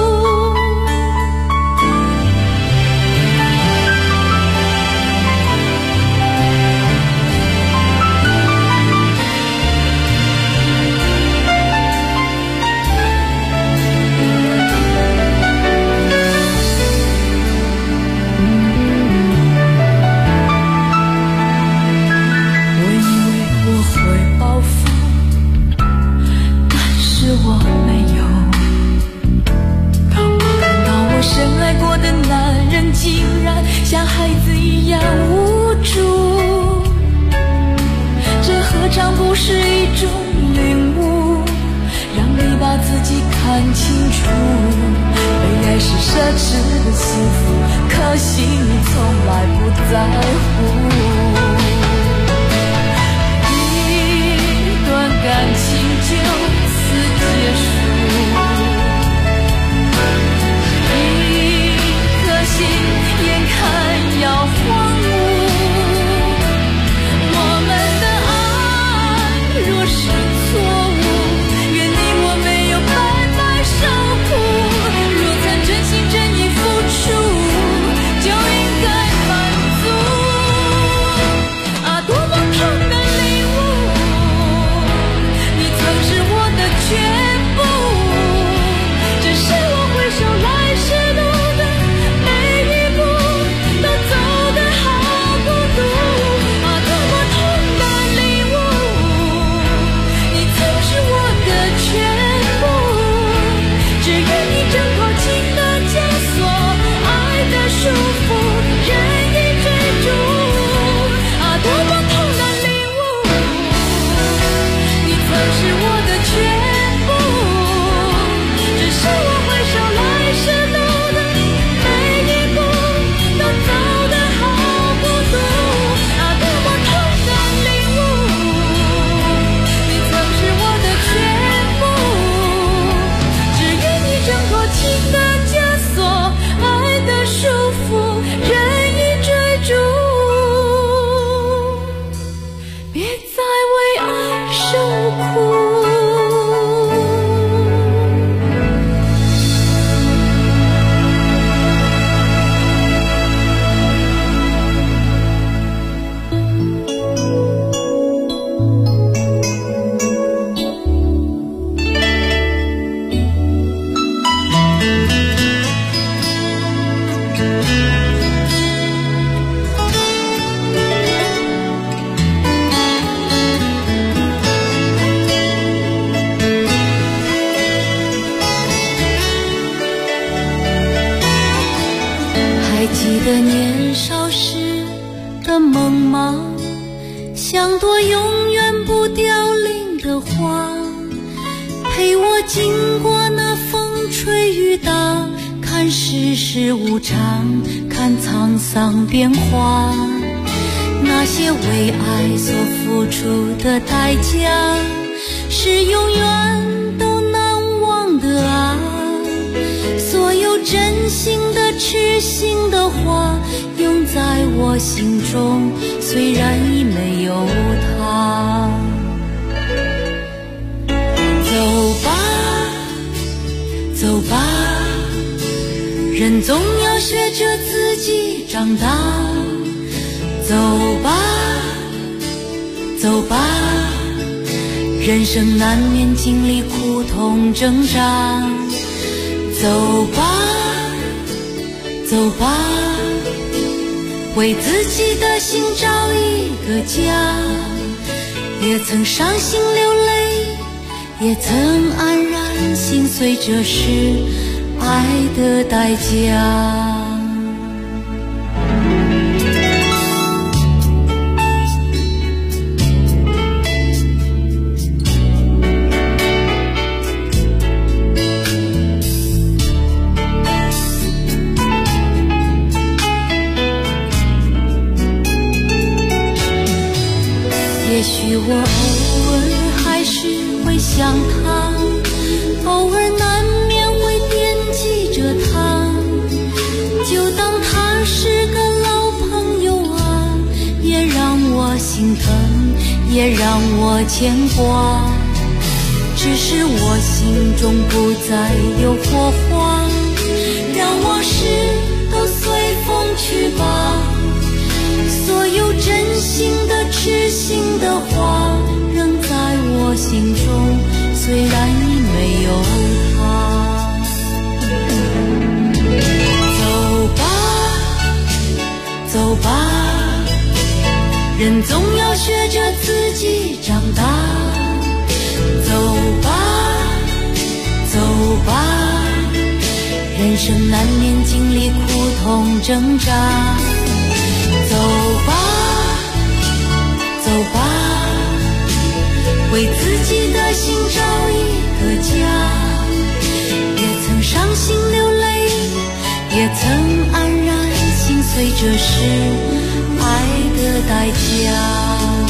像孩子一样无助，这何尝不是一种领悟，让你把自己看清楚。被爱是奢侈的幸福，可惜你在乎。一段感情就此结束，一颗心眼看要荒芜。我们的爱若是错误，愿你我没有白白受苦。若曾真心真意付出，就应该满足。啊，多么痛的领悟，你曾是我的全部。只是我回首来时路的每一步，都走得好孤独。啊，多么痛的领悟，你曾是我的全部。只愿你挣脱情的枷锁，爱的束缚，任意追逐。啊，多么痛的领悟，你曾是我的全部。只是我回首来时路的每一步，都走得好孤独。啊，多么痛的领悟，你曾是我的全部。只愿你挣脱情的枷锁，爱的束缚，任意追逐。别再为爱受苦。还记得年少时的梦吗？像朵永远不凋零的花，陪我经过那风吹雨打，看世事无常，看沧桑变化。那些为爱所付出的代价，是永远都难忘的啊。所有真心的痴心的话，永在我心中，虽然已没有他。走吧，走吧，人总要学着自己长大。走吧，走吧，人生难免经历苦痛挣扎。走吧，走吧，为自己的心找一个家。也曾伤心流泪，也曾安然心碎，这是爱的代价。也许我偶尔还是会想他，偶尔难免会惦记着他，就当他是个老朋友啊，也让我心疼，也让我牵挂。只是我心中不再有火花，让往事都随风去吧。所有真心的痴心的话，仍在我心中，虽然已没有他。走吧，走吧，人总要学着自己长大。走吧，走吧，人生难免经历苦痛挣扎。走吧，走吧，为自己的心找一个家。也曾伤心流泪，也曾安然心碎， 随着是爱的代价。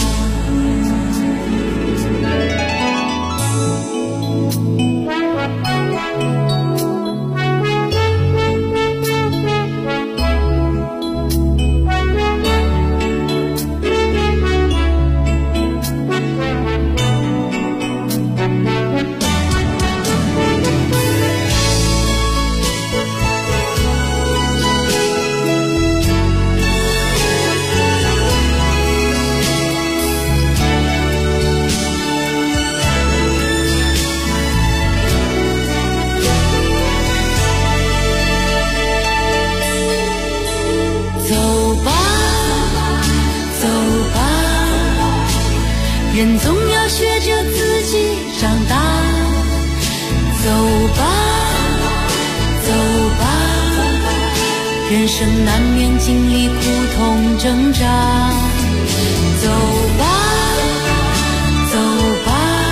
人总要学着自己长大，走吧，走吧，人生难免经历苦痛挣扎，走吧，走吧，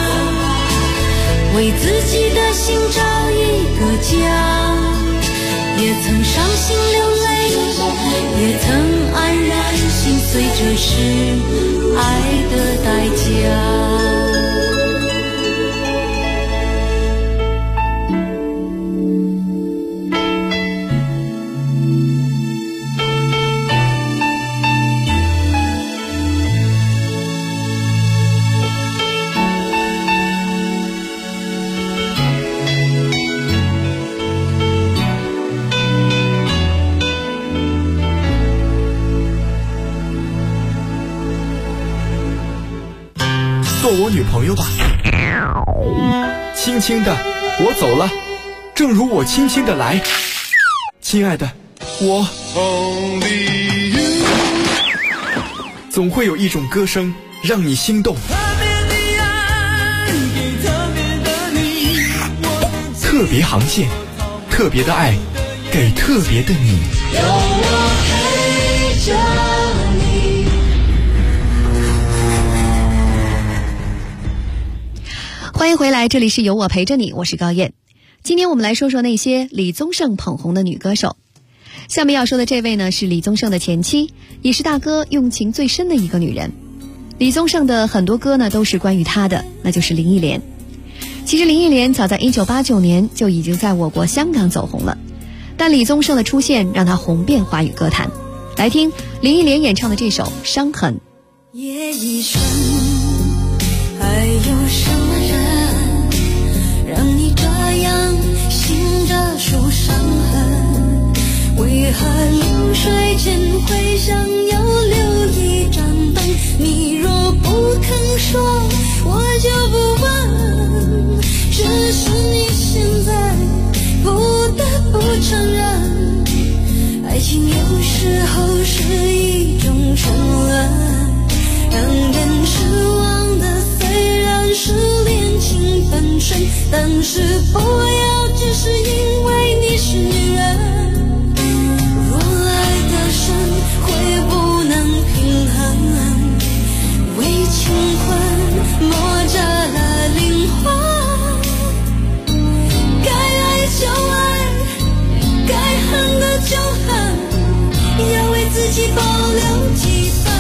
为自己的心找一个家，也曾伤心流泪，也曾黯然心碎，这是爱的代价。 做我女朋友吧，轻轻的我走了，正如我轻轻的来，亲爱的，我总会有一种歌声让你心动，特别航线，特别的爱，给特别的你，有我陪着你。 欢迎回来，这里是有我陪着你，我是高燕。今天我们来说说那些李宗盛捧红的女歌手。下面要说的这位呢，是李宗盛的前妻，也是大哥用情最深的一个女人。李宗盛的很多歌呢都是关于她的，那就是林忆莲。其实林忆莲早在1989年就已经在我国香港走红了，但李宗盛的出现让她红遍华语歌坛。来听林忆莲演唱的这首《伤痕》。 夜已深，还有什么人让你这样醒着受伤痕？为何临睡前会想要留一盏灯？你若不肯说，我就不问，只是你现在不得不承认，爱情有时候是一种沉沦，让人失望的虽然是恋情本身，但是不要只是因为你是女人。若爱的深会不能平衡，为情魂磨折了灵魂，该爱就爱，该恨的就恨，要为自己保留几分。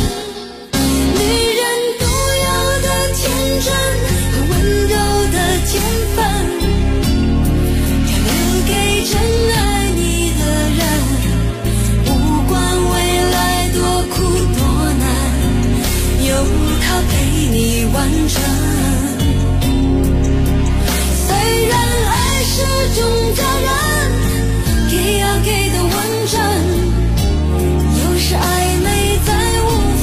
天分，要留给真爱你的人，不管未来多苦多难，有他陪你完成。虽然爱是种责任，给要给的完整，有时暧昧在无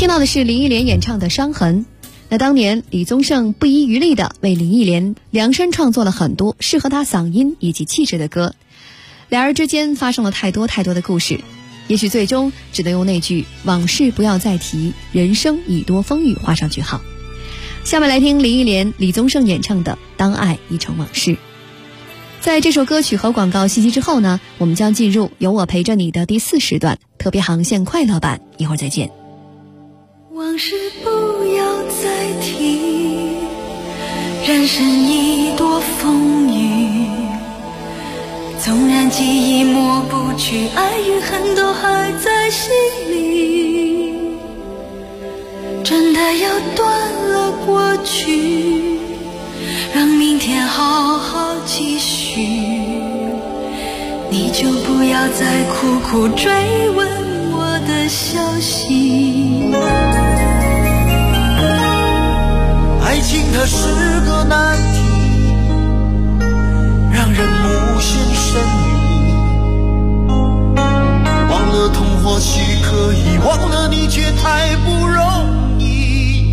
听到的是林忆莲演唱的《伤痕》。那当年李宗盛不遗余力地为林忆莲量身创作了很多适合她嗓音以及气质的歌，两人之间发生了太多的故事，也许最终只能用那句往事不要再提，人生已多风雨画上句号。下面来听林忆莲、李宗盛演唱的《当爱已成往事》。在这首歌曲和广告信息之后呢，我们将进入有我陪着你的第4时段特别航线快乐版，一会儿再见。 往事不要再提，人生已多风雨，纵然记忆抹不去，爱与恨都还在心里，真的要断了过去，让明天好好继续，你就不要再苦苦追问我的消息。 爱情它是个难题，让人无限神秘，忘了痛或许可以，忘了你却太不容易，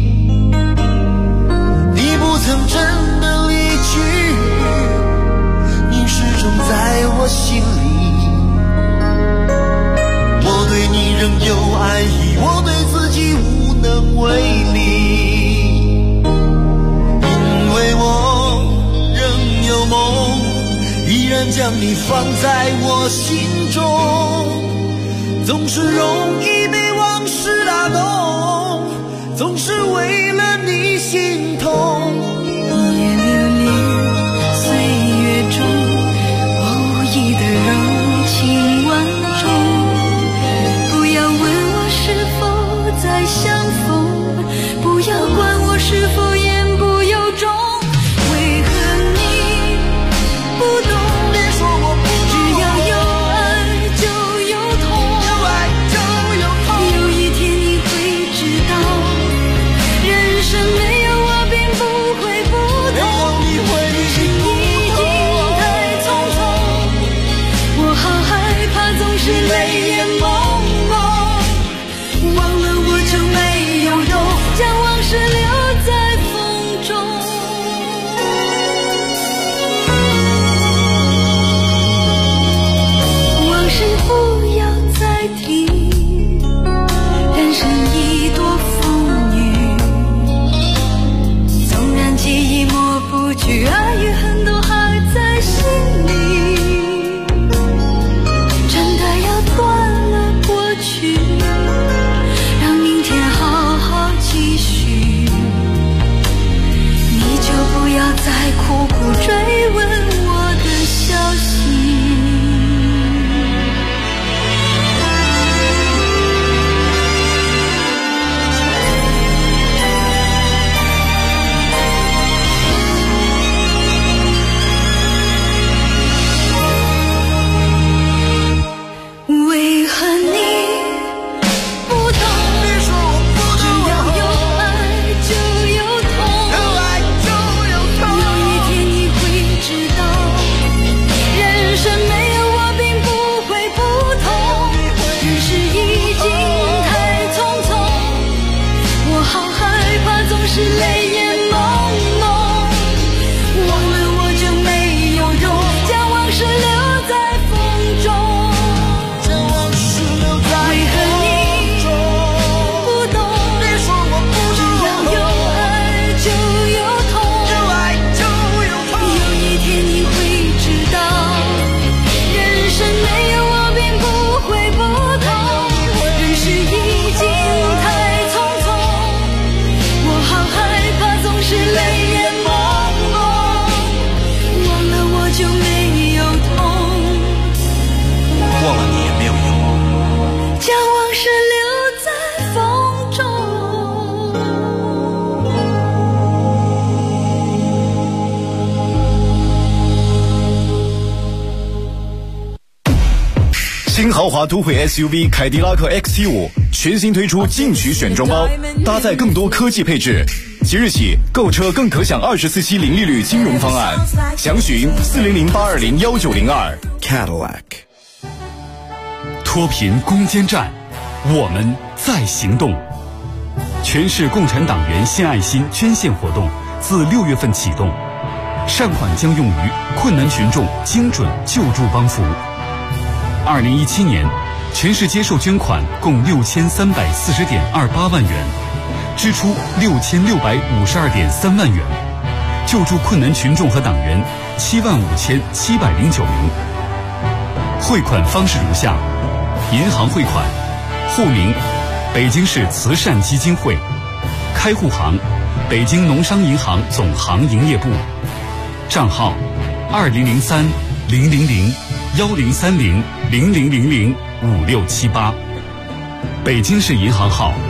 你不曾真的离去，你始终在我心里，我对你仍有爱意，我对自己无能为力，依然将你放在我心中，总是容易被往事打动，总是为了你心痛。 一夜流连岁月中，无意的柔情万种，不要问我是否再相逢，不要管我是否言不由衷，为何你不懂，只要有爱就有痛，有一天你会知道，人生没有我并不会不同，是已经太匆匆，我好害怕总是泪眼朦胧，忘了我就没有用，将往事留在风中。往事不要再提，人生已多风雨，纵然记忆抹不去，爱与恨都还在心里，真的要断了过去，让明天好好继续，你就不要再苦苦追问我的消息。为何你不懂，只要有爱就有痛，有一天你会知道，人生没有我并不会不同，人世已经太匆匆，我好害怕总是泪眼朦胧，忘了我就没有用，将往事留在风中。为何你不懂，只要有爱就有痛，有一天你会知道，人生没有我并不会不同，人世已经太匆匆，我好害怕总是泪眼朦胧，忘了我就没有痛， 忘了你也没有用， 将往事留在风中。 新豪华都会 SUV 凯迪拉克 XT5 全新推出进取选装包，搭载更多科技配置。即日起购车更可享24期零利率金融方案，详询400-820-1902 Cadillac。 脱贫攻坚战，我们在行动。 全市共产党员献爱心捐献活动自6月份启动，善款将用于困难群众精准救助帮扶。2017年，全市接受捐款共6340.28万元，支出6652.3万元，救助困难群众和党员75709名。汇款方式如下：银行汇款，户名北京市慈善基金会，开户行北京农商银行总行营业部，账号2030-000-1030-0000-5678，北京市银行号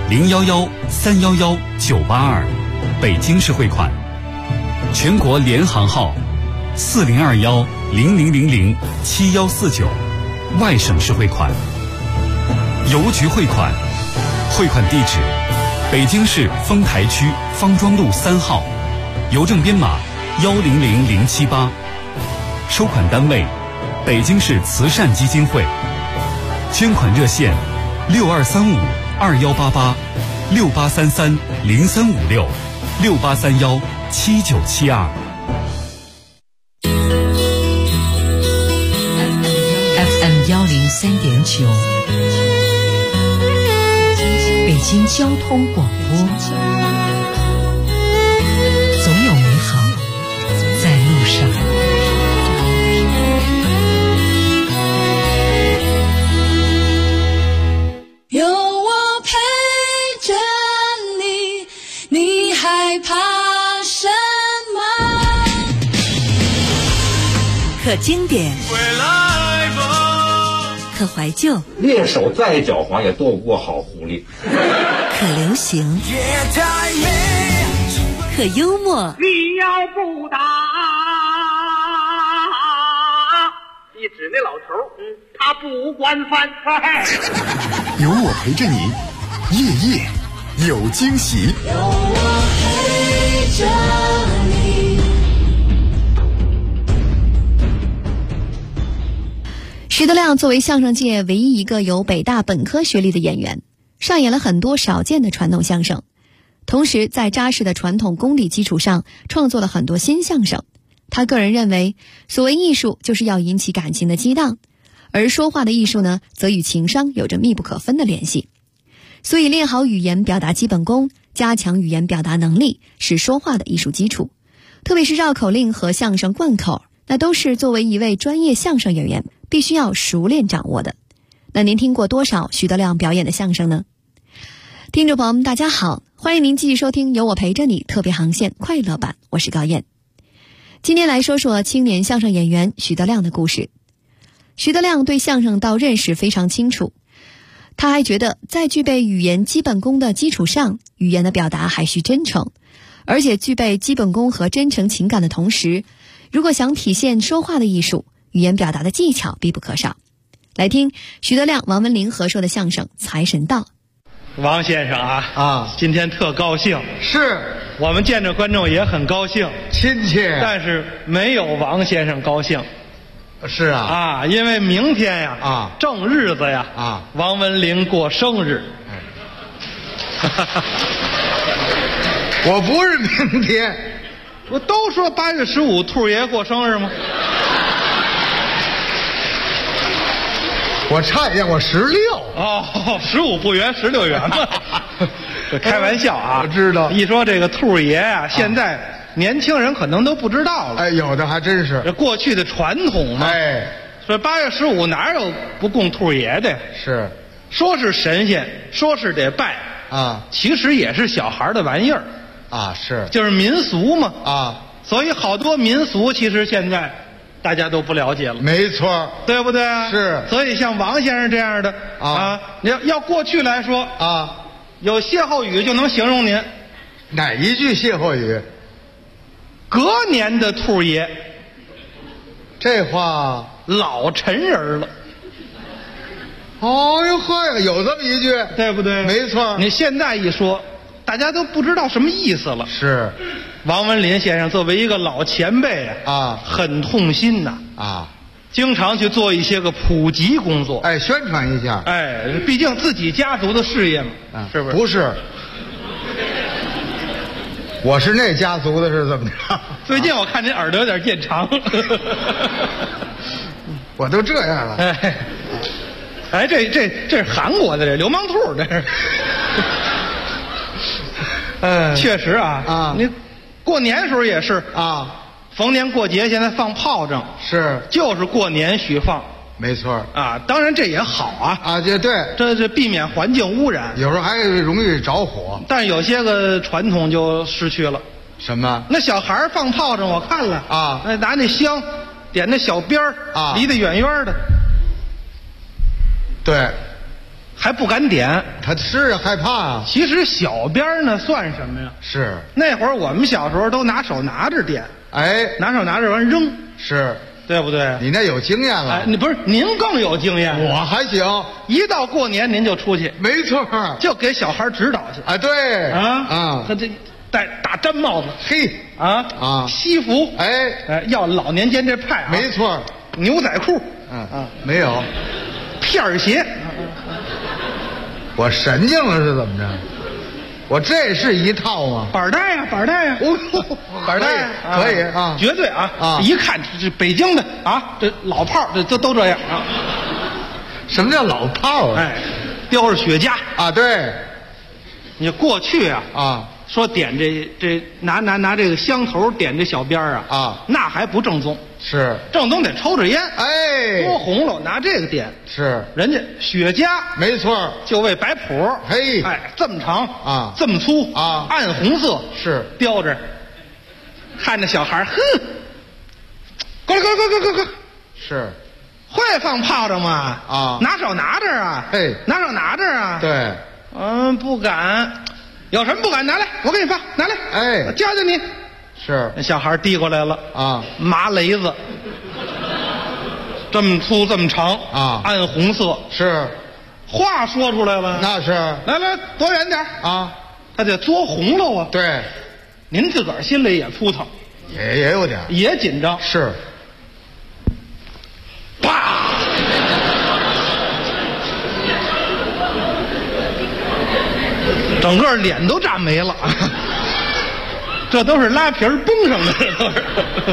011-311-982，北京市汇款，全国联行号4021-0000-7149，外省市汇款，邮局汇款，汇款地址北京市丰台区方庄路3号，邮政编码100078，收款单位北京市慈善基金会，捐款热线62352188、68330356、68317972。 FM 103.9，北京交通广播，总有美好在路上。 有我陪着你，你害怕什么？ 可经典，可怀旧， 猎手再狡猾也斗不过好狐狸。 可流行，可幽默。 你要不打，你指那老头，他不惯犯。 有我陪着你，夜夜有惊喜。 有我陪着你。 徐德亮作为相声界唯一一个有北大本科学历的演员，上演了很多少见的传统相声，同时在扎实的传统功底基础上创作了很多新相声。他个人认为，所谓艺术就是要引起感情的激荡，而说话的艺术呢，则与情商有着密不可分的联系。所以练好语言表达基本功，加强语言表达能力，是说话的艺术基础。特别是绕口令和相声贯口，那都是作为一位专业相声演员必须要熟练掌握的。那您听过多少徐德亮表演的相声呢？听众朋友们大家好，欢迎您继续收听由我陪着你特别航线快乐版，我是高燕。今天来说说青年相声演员徐德亮的故事。徐德亮对相声道认识非常清楚，他还觉得在具备语言基本功的基础上，语言的表达还需真诚，而且具备基本功和真诚情感的同时，如果想体现说话的艺术，语言表达的技巧必不可少。来听徐德亮、王文林合说的相声《财神到》。 王先生啊，今天特高兴， 是我们见着观众也很高兴， 亲切， 但是没有王先生高兴。 是啊， 因为明天呀，正日子呀，王文林过生日。 我不是明天， 不都说8月15兔爷过生日吗？ 我差一点，我16。 哦，15不圆16圆嘛。开玩笑啊， 我知道。 一说这个兔爷啊，现在年轻人可能都不知道了。 哎，有的还真是。 这过去的传统嘛。 哎， 所以8月15哪有不供兔爷的？ 是， 说是神仙，说是得拜啊， 其实也是小孩的玩意儿啊，是， 就是民俗嘛啊。 所以好多民俗其实现在大家都不了解了， 没错， 对不对啊？ 是， 所以像王先生这样的要过去来说啊， 有歇后语就能形容您。 哪一句歇后语？ 隔年的兔爷， 这话老成人了。 哦哟呵，有这么一句， 对不对？ 没错。 你现在一说，大家都不知道什么意思了。 是。 王文林先生作为一个老前辈很痛心呐经常去做一些个普及工作， 宣传一下， 毕竟自己家族的事业嘛，是不是？ 不是， 我是那家族的，是怎么着？ 最近我看您耳朵有点渐长。 我都这样了。 哎，这是韩国的这流氓兔，这是。确实啊，你过年的时候也是啊，逢年过节现在放炮仗是， 就是过年许放， 没错啊。当然这也好啊， 对， 这避免环境污染， 有时候还容易着火， 但有些个传统就失去了。 什么？ 那小孩放炮仗，我看了啊，拿那香点那小边儿啊，离得远远的， 对。 还不敢点， 他是害怕啊。 其实小边呢算什么呀？ 是那会儿我们小时候都拿手拿着点， 哎， 拿手拿着完扔， 是对不对？ 你那有经验了， 你不是您更有经验， 我还行。 一到过年您就出去， 没错， 就给小孩指导去。 对他这戴大毡帽子， 嘿西服，要老年间这派没错， 牛仔裤， 没有片儿鞋。 我神经了是怎么着？我这是一套吗？ 板带呀，板带呀，板带可以啊， 绝对啊！一看这北京的啊，这老炮这都这样啊。 什么叫老炮啊？ 哎，叼着雪茄啊，对。 你过去啊说点这拿这个香头点这小边啊，那还不正宗。 是正宗得抽着烟， 哎， 多红了拿这个点是， 人家雪茄没错， 就为摆谱， 嘿， 哎，这么长啊， 这么粗啊， 暗红色是标着，看着小孩，哼，过来， 是会放炮仗吗？ 啊， 拿手拿着啊， 嘿， 拿手拿着啊， 对， 不敢，有什么不敢？拿来，我给你放，拿来， 哎， 我教教你。 是， 那小孩递过来了啊， 麻雷子，这么粗这么长啊， 暗红色是， 话说出来了， 那是， 来躲远点啊， 他得嘬红了啊， 对， 您自个儿心里也扑腾， 也有点， 也紧张， 是， 啪，整个脸都炸没了。这都是拉皮儿崩上的，这都是。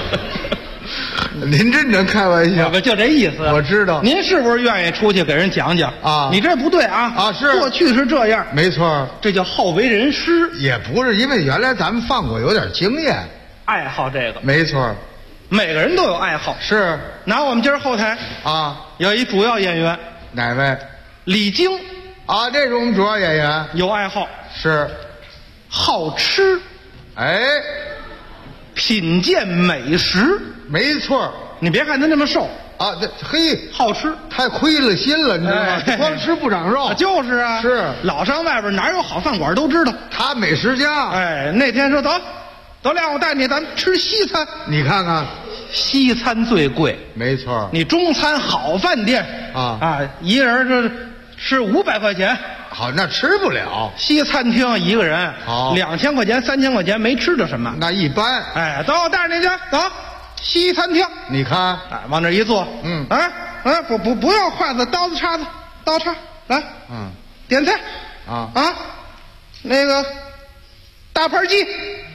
您真能开玩笑， 就这意思。 我知道。 您是不是愿意出去给人讲讲啊？ 你这不对啊！ 啊，是过去是这样， 没错， 这叫好为人师。 也不是，因为原来咱们放过，有点经验， 爱好这个。 没错， 每个人都有爱好。 是。 拿我们今儿后台啊， 有一主要演员， 哪位？ 李菁啊，这是我们主要演员， 有爱好， 是好吃。 哎， 品鉴美食， 没错。 你别看他那么瘦啊，这嘿， 好吃， 太亏了心了，你知道吗？光吃不长肉， 就是啊， 是老上外边哪有好饭馆都知道， 他美食家。 哎，那天说走亮，我带你咱们吃西餐。 你看看， 西餐最贵， 没错。 你中餐好饭店一个人这吃500块钱。 好，那吃不了。 西餐厅一个人好 2000块钱、3000块钱没吃着什么， 那一般。 哎，走，我带着你去，走，西餐厅。 你看， 哎，往那一坐，不要筷子、刀子、叉子，刀叉来，点菜，那个大盘鸡，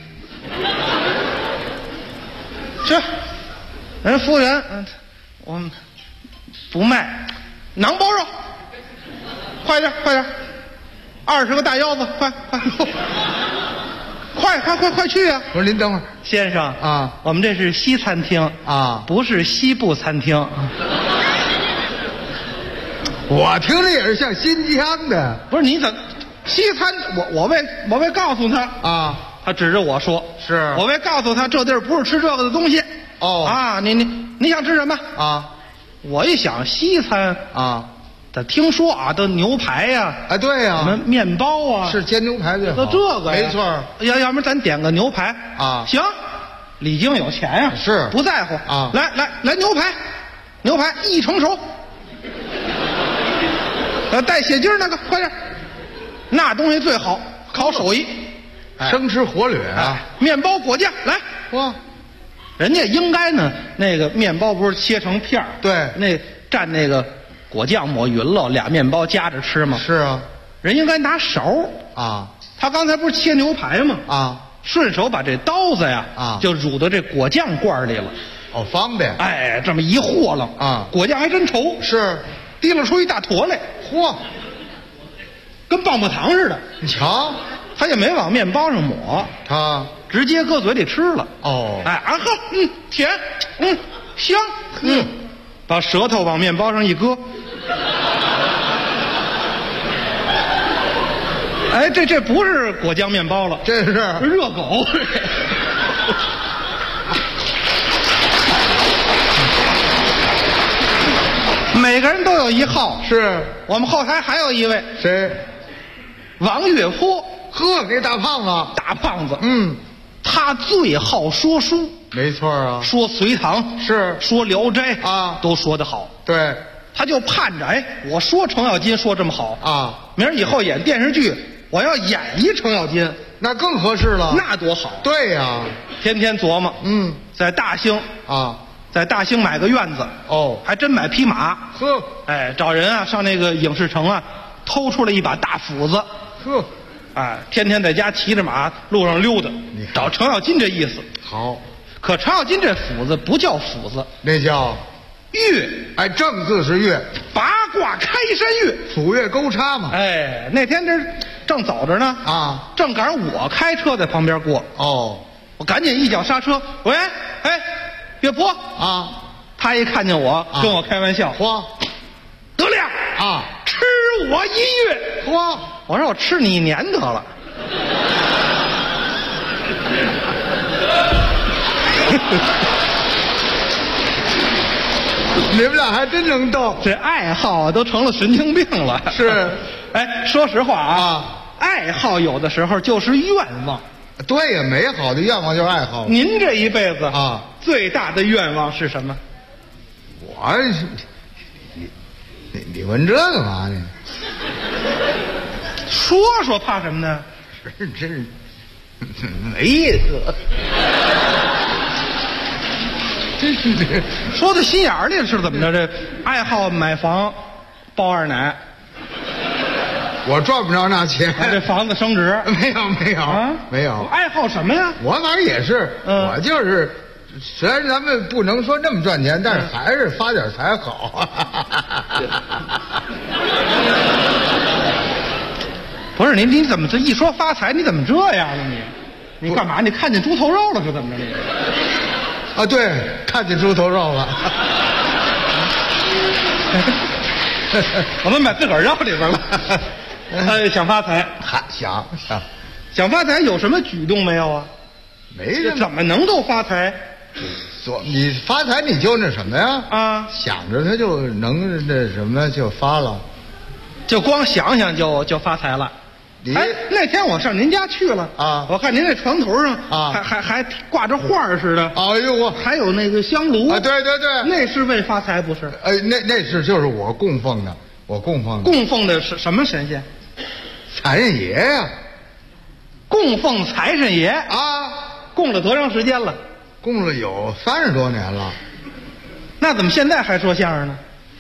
是，人服务员，我们不卖，馕包肉。快点，20个大腰子，快去呀！ 我说您等会儿， 先生啊， 我们这是西餐厅啊， 不是西部餐厅。 我听着也是像新疆的， 不是你怎西餐？我为告诉他啊， 他指着我说， 是我为告诉他这地儿不是吃这个的东西。 哦啊，你想吃什么啊？ 我一想西餐啊。 听说啊，都牛排呀， 对呀， 什么面包啊， 是煎牛排最好。 都这个没错。 要不然咱点个牛排啊？ 行，李菁有钱呀， 是不在乎啊。 来牛排1成熟，带血筋那个，快点，那东西最好，靠手艺， 生吃活掠啊。 面包果酱来， 哇， 人家应该呢，那个面包不是切成片儿， 对， 那蘸那个。果酱抹匀了，2面包夹着吃吗？ 是啊， 人应该拿勺啊。 他刚才不是切牛排吗？ 啊， 顺手把这刀子呀就入到这果酱罐里了。 哦，方便。 哎，这么一和楞啊， 果酱还真稠， 是提溜出一大坨来。 嚯， 跟棒棒糖似的。 你瞧， 他也没往面包上抹， 他直接搁嘴里吃了。 哦， 哎啊呵，甜，香，把舌头往面包上一搁。哎，这不是果酱面包了， 这是热狗。每个人都有一号， 是我们后台还有一位， 谁？ 王月坡。 呵，这大胖子， 大胖子，他最好说书， 没错啊， 说隋唐是， 说聊斋啊， 都说得好。 对， 他就盼着，哎，我说程咬金说这么好啊，明儿以后演电视剧，我要演一程咬金， 那更合适了， 那多好。 对呀， 天天琢磨，在大兴啊，在大兴买个院子，哦，还真买匹马， 呵， 哎，找人啊上那个影视城啊，偷出来一把大斧子， 呵。 哎，天天在家骑着马路上溜达，找程咬金这意思。 好， 可程咬金这斧子不叫斧子， 那叫月。 哎，正字是月， 八卦开山月， 斧钺钩叉嘛。 哎，那天这正走着呢，啊，正赶上我开车在旁边过。哦，我赶紧一脚刹车，喂，哎，岳坡啊！他一看见我，跟我开玩笑，嚯，得亮啊，吃我一月，嚯！我说我吃你1年得了。 你们俩还真能斗， 这爱好啊都成了神经病了。 是， 哎，说实话啊，爱好有的时候就是愿望。 对呀，美好的愿望就是爱好。 您这一辈子啊，最大的愿望是什么？ 我，你问这干嘛呢？ 说说怕什么呢？ 真是没意思。真是这说到心眼里是怎么着？这爱好买房，包2奶。 我赚不着那钱， 这房子升值没有啊，没有。 爱好什么呀？ 我反正也是，我就是，虽然咱们不能说那么赚钱，但是还是发点财好。 不是你怎么这一说发财，你怎么这样了你？你干嘛？你看见猪头肉了是怎么着你？ 啊，对，看见猪头肉了。 我们把自个儿绕里边了。想发财， 想发财有什么举动没有啊？ 没什么。 怎么能够发财？ 你发财你就那什么呀？啊，想着他就能那什么就发了， 就光想想就发财了。哎，那天我上您家去了啊，我看您那床头上啊，还挂着画似的。 哎呦我， 还有那个香炉啊，对对对， 那是为发财不是？ 那是就是我供奉的， 供奉的是什么神仙？ 财神爷呀， 供奉财神爷啊， 供了多长时间了？ 供了有30多年了。 那怎么现在还说相声呢？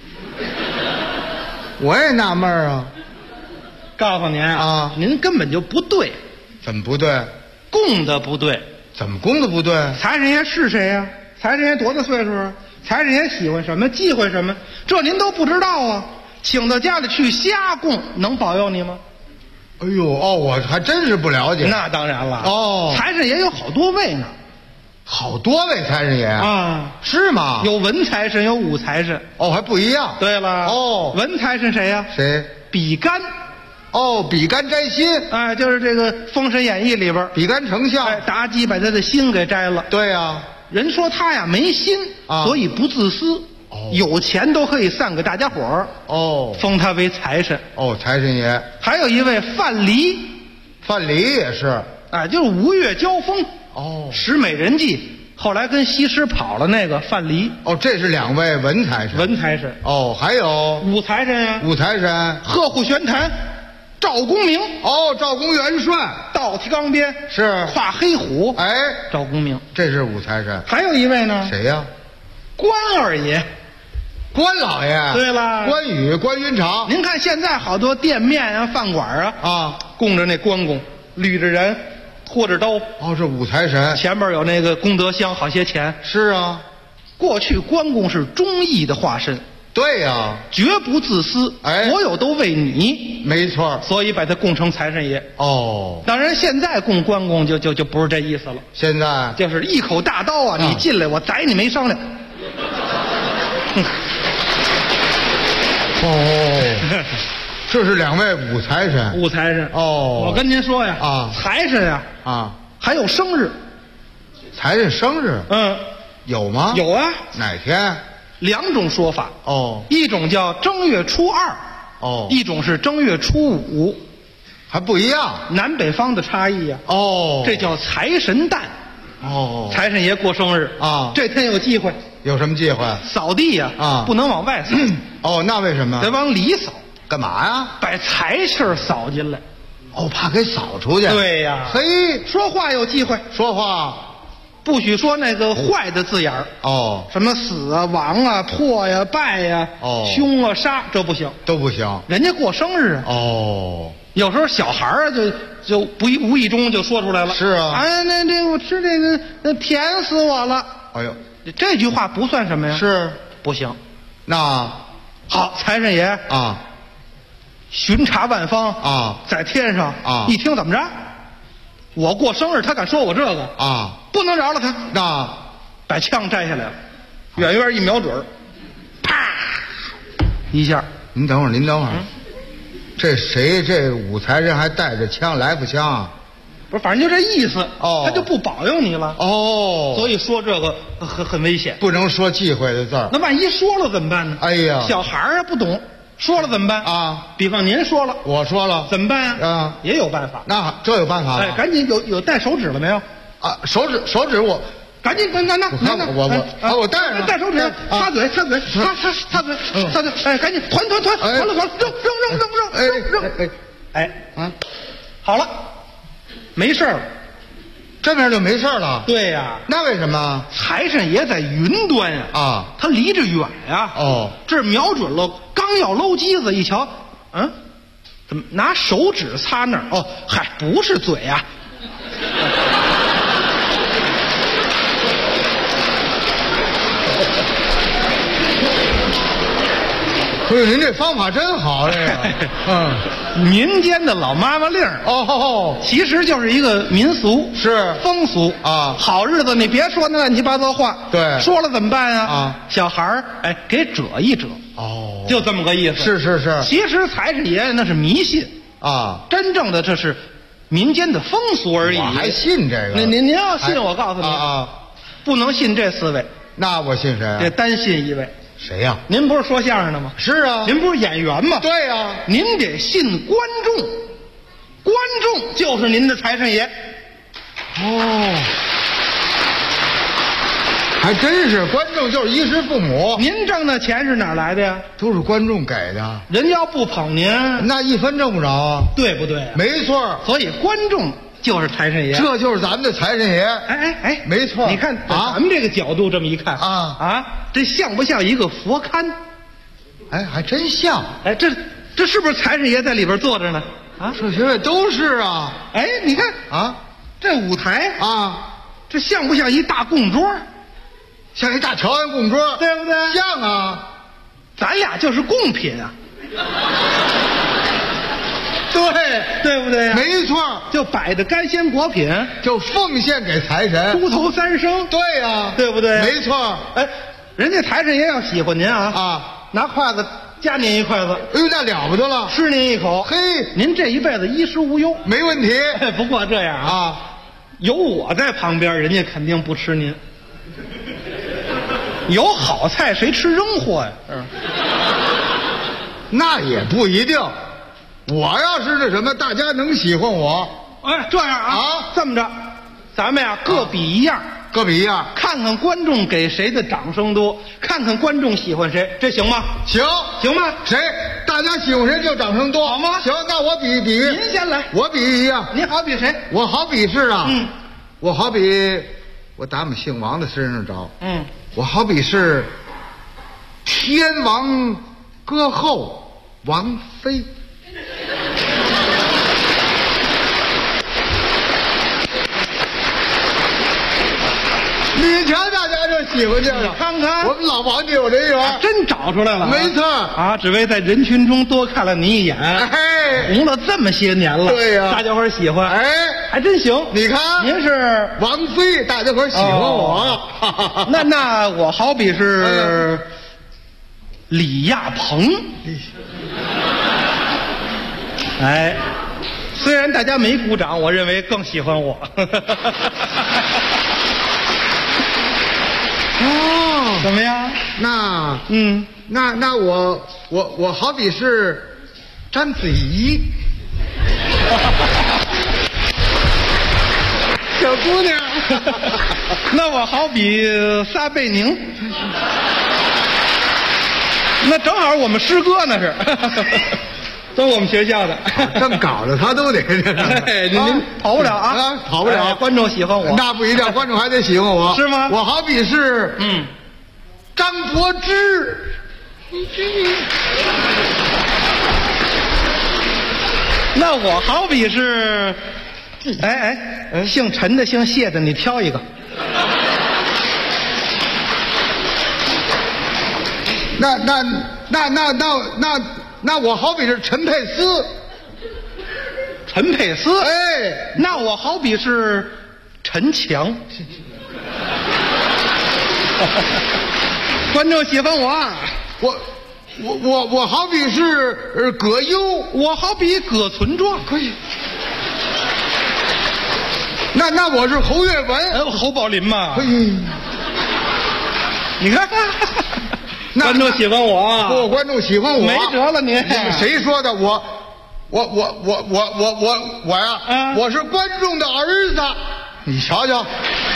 我也纳闷啊。 告诉您啊，您根本就不对。 怎么不对？ 供的不对。 怎么供的不对？ 财神爷是谁呀？财神爷多大岁数啊？财神爷喜欢什么？忌讳什么？这您都不知道啊！请到家里去瞎供，能保佑你吗？ 哎呦哦，我还真是不了解。 那当然了哦， 财神爷有好多位呢。 好多位财神爷啊？是吗？有文财神，有武财神。 哦，还不一样。 对了，哦，文财神谁呀？ 谁？ 比干。 哦，比干摘心， 哎，就是这个《封神演义》里边， 比干丞相， 妲己把他的心给摘了。 对呀， 人说他呀没心，所以不自私，有钱都可以散给大家伙儿。哦，封他为财神。 哦，财神爷。 还有一位范蠡， 范蠡也是， 哎，就是吴越交锋。哦，使美人计，后来跟西施跑了那个范蠡。 哦，这是2位文财神。 文财神。 哦，还有武财神呀。 武财神， 贺护玄坛。赵公明。 哦，赵公元帅。 倒提钢鞭。 是。 跨黑虎。 哎， 赵公明， 这是武财神。 还有一位呢。 谁呀？ 关二爷。 关老爷。 对了， 关羽、关云长。 您看现在好多店面啊、饭馆啊，供着那关公，捋着人， 拖着刀。 哦，是五财神， 前面有那个功德箱，好些钱。 是啊， 过去关公是忠义的化身。 对呀， 绝不自私，所有都为你， 没错， 所以把他供成财神爷。 哦， 当然现在供关公就不是这意思了， 现在就是一口大刀啊，你进来我宰你没商量。 哦，这是两位五财神， 五财神。 哦， 我跟您说呀，财神呀，还有生日， 财神生日，有吗？ 有啊， 哪天？ 两种说法哦， 一种叫正月初2， 哦， 一种是正月初5， 还不一样， 南北方的差异呀。 哦， 这叫财神诞。 哦， 财神爷过生日啊， 这天有忌讳。 有什么忌讳？ 扫地呀，不能往外扫。 哦，那为什么？ 得往里扫。 干嘛呀？ 把财气扫进来。 哦，怕给扫出去。 对呀。 嘿， 说话有忌讳， 说话。 不许说那个坏的字眼儿哦， 什么死啊、亡啊、破呀、败呀、凶啊、杀，这不行， 都不行。 人家过生日啊， 哦， 有时候小孩啊就无意中就说出来了。 是啊， 哎，那我吃这个，那甜死我了。 哎呦， 这句话不算什么呀？ 是不行。 那好，财神爷啊， 巡查万方啊， 在天上啊， 一听怎么着？我过生日，他敢说我这个啊， 不能饶了他。 那把枪摘下来了，远远一瞄准，啪一下。 您等会儿，这谁？这五财神还带着枪，来福枪啊？ 不是，反正就这意思。 哦， 他就不保佑你了。 哦， 所以说这个很危险， 不能说忌讳的字儿。 那万一说了怎么办呢？ 哎呀， 小孩啊不懂。说了怎么办啊？ 比方您说了， 我说了， 怎么办呀？ 啊， 也有办法。 那这有办法哎，赶紧有带手指了没有？ 啊，手指我赶紧那我带上， 带手指，擦嘴，擦嘴，哎，赶紧团，扔，哎啊，好了，没事了。 这边就没事了。 对呀， 那为什么？ 财神爷在云端呀， 啊， 他离着远呀。 哦， 这瞄准了，刚要搂机子，一瞧，怎么拿手指擦那儿？哦，嗨，不是嘴呀。 不是，您这方法真好，这个， 民间的老妈妈令哦， 其实就是一个民俗， 是风俗啊。 好日子你别说那乱七八糟话， 对， 说了怎么办呀？ 啊， 小孩儿哎，给折一折， 哦， 就这么个意思。 是。 其实财神爷那是迷信啊， 真正的这是民间的风俗而已。 我还信这个？ 您要信，我告诉你啊， 不能信这4位。 那我信谁？ 得单信一位。 谁呀？ 您不是说相声的吗？ 是啊。 您不是演员吗？ 对呀。 您得信观众，观众就是您的财神爷。 哦，还真是，观众就是衣食父母。 您挣的钱是哪来的呀？ 都是观众给的。 人要不捧您， 那一分挣不着啊， 对不对？ 没错。 所以观众就是财神爷， 这就是咱们的财神爷。 哎， 没错。 你看咱们这个角度这么一看啊， 这像不像一个佛龛？ 哎，还真像。 哎，这是不是财神爷在里边坐着呢？啊， 这些位都是啊。 哎，你看啊， 这舞台啊， 这像不像一大供桌？ 像一大条案供桌， 对不对？ 像啊， 咱俩就是贡品啊。对不对呀？ 没错， 就摆着干鲜果品， 就奉献给财神。 猪头3升， 对呀， 对不对？ 没错。 哎，人家财神爷要喜欢您啊，拿筷子夹您一筷子， 哎呦，那了不得了， 吃您一口， 嘿， 您这一辈子衣食无忧， 没问题。 不过这样啊，有我在旁边，人家肯定不吃您。有好菜谁吃扔货呀？ 那也不一定。我要是那什么，大家能喜欢我。 哎，这样啊，这么着，咱们呀各比一样，看看观众给谁的掌声多，看看观众喜欢谁，这行吗？行吗？ 谁？大家喜欢谁就掌声多， 好吗？ 行，那我比。 您先来， 我比一样。 您好比谁？ 我好比是啊，我好比我打我们姓王的身上找，我好比是天王歌后王菲。 你瞧大家就喜欢这个， 看看我们老王就有人缘， 真找出来了， 没错啊，只为在人群中多看了你一眼，红了这么些年了， 对呀， 大家伙喜欢，还真行。 你看， 您是王菲，大家伙喜欢我， 那我好比是李亚鹏，哎，虽然大家没鼓掌，我认为更喜欢我。 哦， 怎么样？ 那我好比是章子怡，小姑娘。 那我好比撒贝宁，那正好我们师哥那是。都是我们学校的， 这么搞的他都得您跑不了啊， 跑不了。 观众喜欢我， 那不一定，观众还得喜欢我， 是吗？ 我好比是张柏芝， 那我好比是，姓陈的、姓谢的，你挑一个。 那我好比是陈佩斯， 陈佩斯，那我好比是陈强，观众喜欢我好比是葛优， 我好比葛存壮， 可以。那我是侯月文， 侯宝林嘛， 可以。 你看。观众喜欢我， 不，观众喜欢我， 没辙了您。 谁说的？我呀，我是观众的儿子，你瞧瞧。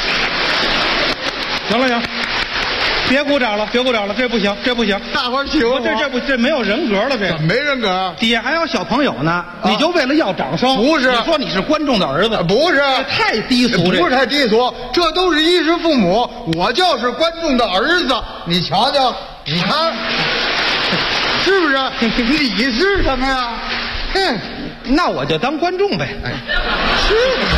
行了，别鼓掌了，这不行， 大伙儿喜欢我， 这没有人格了，这没人格， 底下还有小朋友呢，你就为了要掌声？ 不是， 你说你是观众的儿子， 不是， 太低俗， 不是太低俗，这都是衣食父母，我就是观众的儿子，你瞧瞧。你看，是不是？你是什么呀？ 那我就当观众呗。 是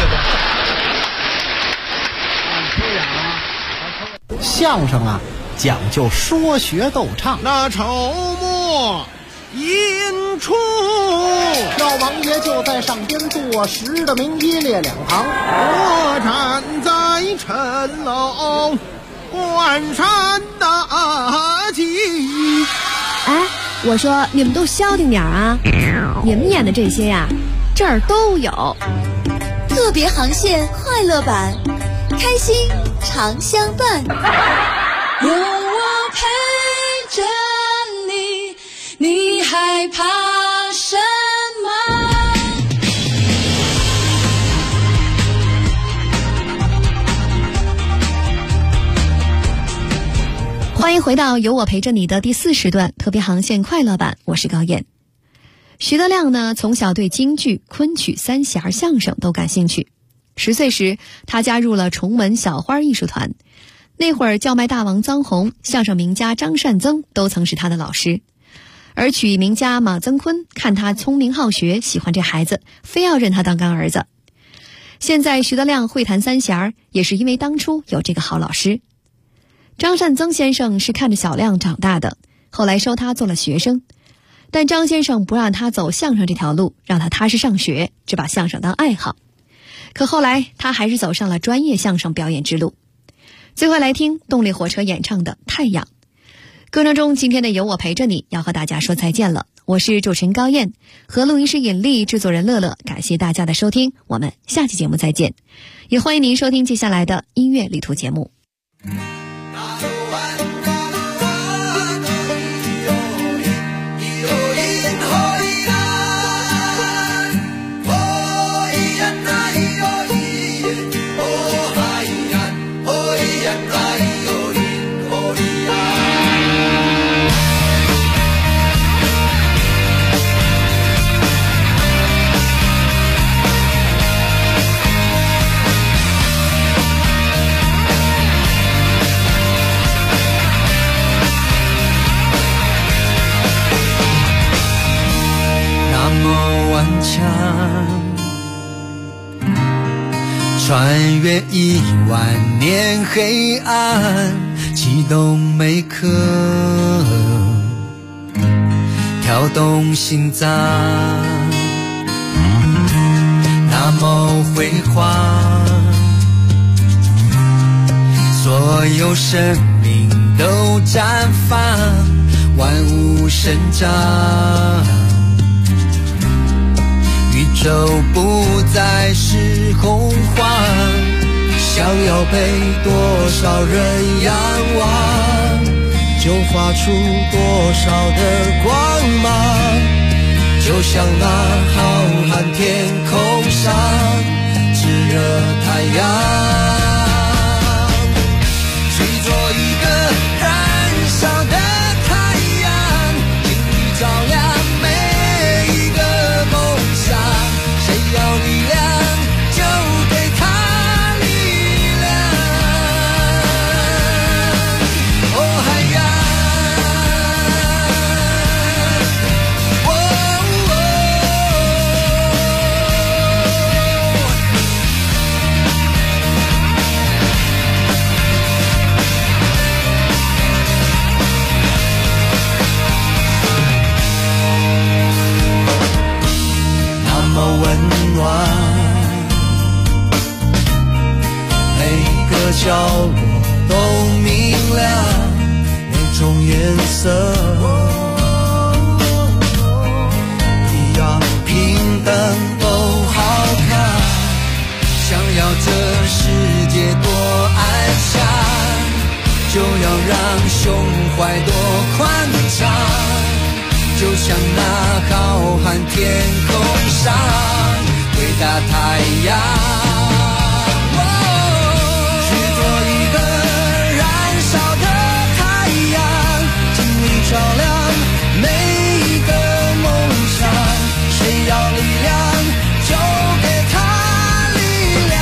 相声啊，讲究说学逗唱。 那筹末引出， 老王爷就在上边坐，10的名一列两旁， 我站在陈楼关山大吉。 哎，我说你们都消停点啊！你们演的这些呀，这儿都有。 特别航线快乐版，开心常相伴。 有我陪着你，你害怕什么？ 欢迎回到有我陪着你的第4时段特别航线快乐版，我是高燕。徐德亮呢，从小对京剧、昆曲、三弦、相声都感兴趣。10岁时，他加入了崇文小花艺术团。那会儿，叫卖大王臧洪、相声名家张善增都曾是他的老师。而曲艺名家马增坤看他聪明好学，喜欢这孩子，非要认他当干儿子。现在徐德亮会弹三弦，也是因为当初有这个好老师。张善增先生是看着小亮长大的，后来收他做了学生。但张先生不让他走相声这条路，让他踏实上学，只把相声当爱好。可后来他还是走上了专业相声表演之路。最后来听动力火车演唱的《太阳》。歌声中，今天的有我陪着你要和大家说再见了。我是主持人高燕，和录音师尹丽，制作人乐乐，感谢大家的收听，我们下期节目再见。也欢迎您收听接下来的音乐旅途节目。 穿越10000年黑暗，启动每颗跳动心脏，那么辉煌，所有生命都绽放，万物生长，宇宙不再是洪荒，想要被多少人仰望，就发出多少的光芒，就像那浩瀚天空上炙热太阳，去做一个燃烧的太阳，尽力照亮每一个梦想，谁要力量就给他力量，哦海洋，那么温暖，每个角落都明亮，每种颜色一样平等都好看，想要这世界多安详，就要让胸怀多宽敞，就像那浩瀚天空上伟大太阳，去做一个燃烧的太阳，尽力照亮每一个梦想，谁要力量就给他力量，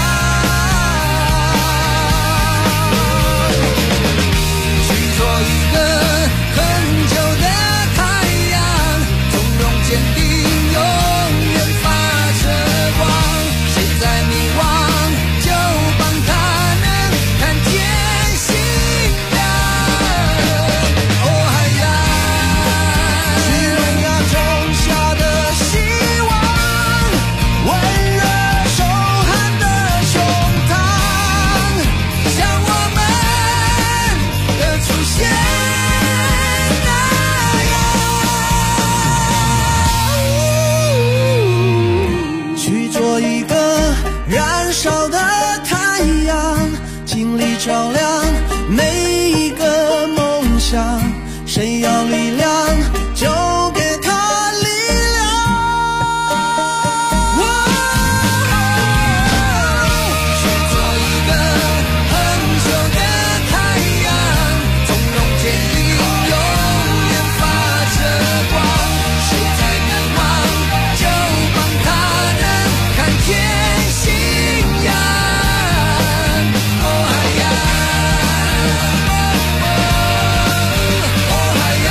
去做一个很久的太阳，从容坚定永远发着光，谁在迷惘就帮他能看见信仰，哦海洋，去萌芽种下的希望，温热手汗的胸膛，像我们的出现去做一个燃烧的太阳，尽力照亮每一个梦想，谁要力量就给他力量，去做一个很久的太阳，从容坚定永远发着光，谁在迷惘就帮他能看见信仰，哦海洋，哦海洋，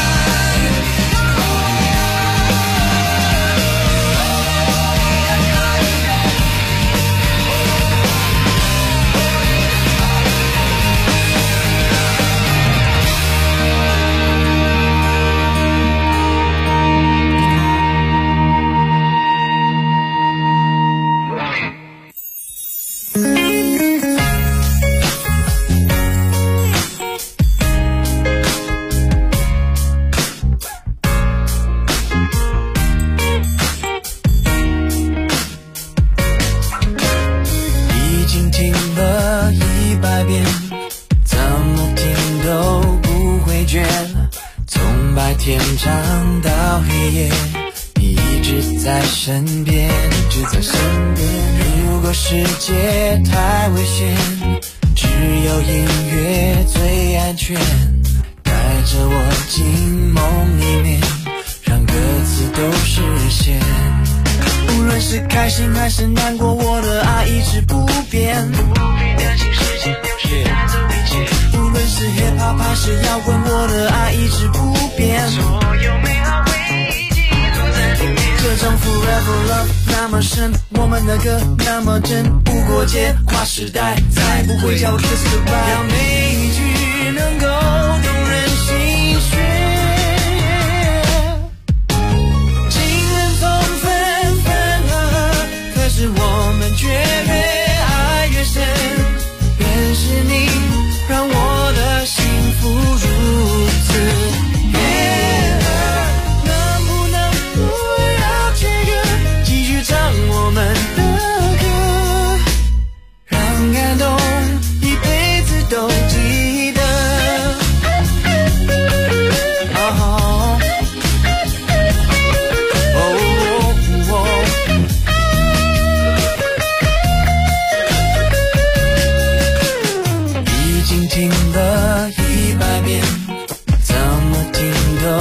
已经听了100遍，怎么听都不会倦，从白天长到黑夜，你一直在身边，一直在身边。如果世界太危险，只有音乐最安全，带着我进梦里面，让歌词都实现。无论是开心还是难过，我的爱一直不变，不必担心时间流逝带走一切。无论是 hip hop 还是摇滚，我的爱一直不变，所有美好回忆记录在里面。这种 forever love 那么么深，我们的歌那么真，不过界，跨时代，再不会叫 kiss goodbye，让每一句能够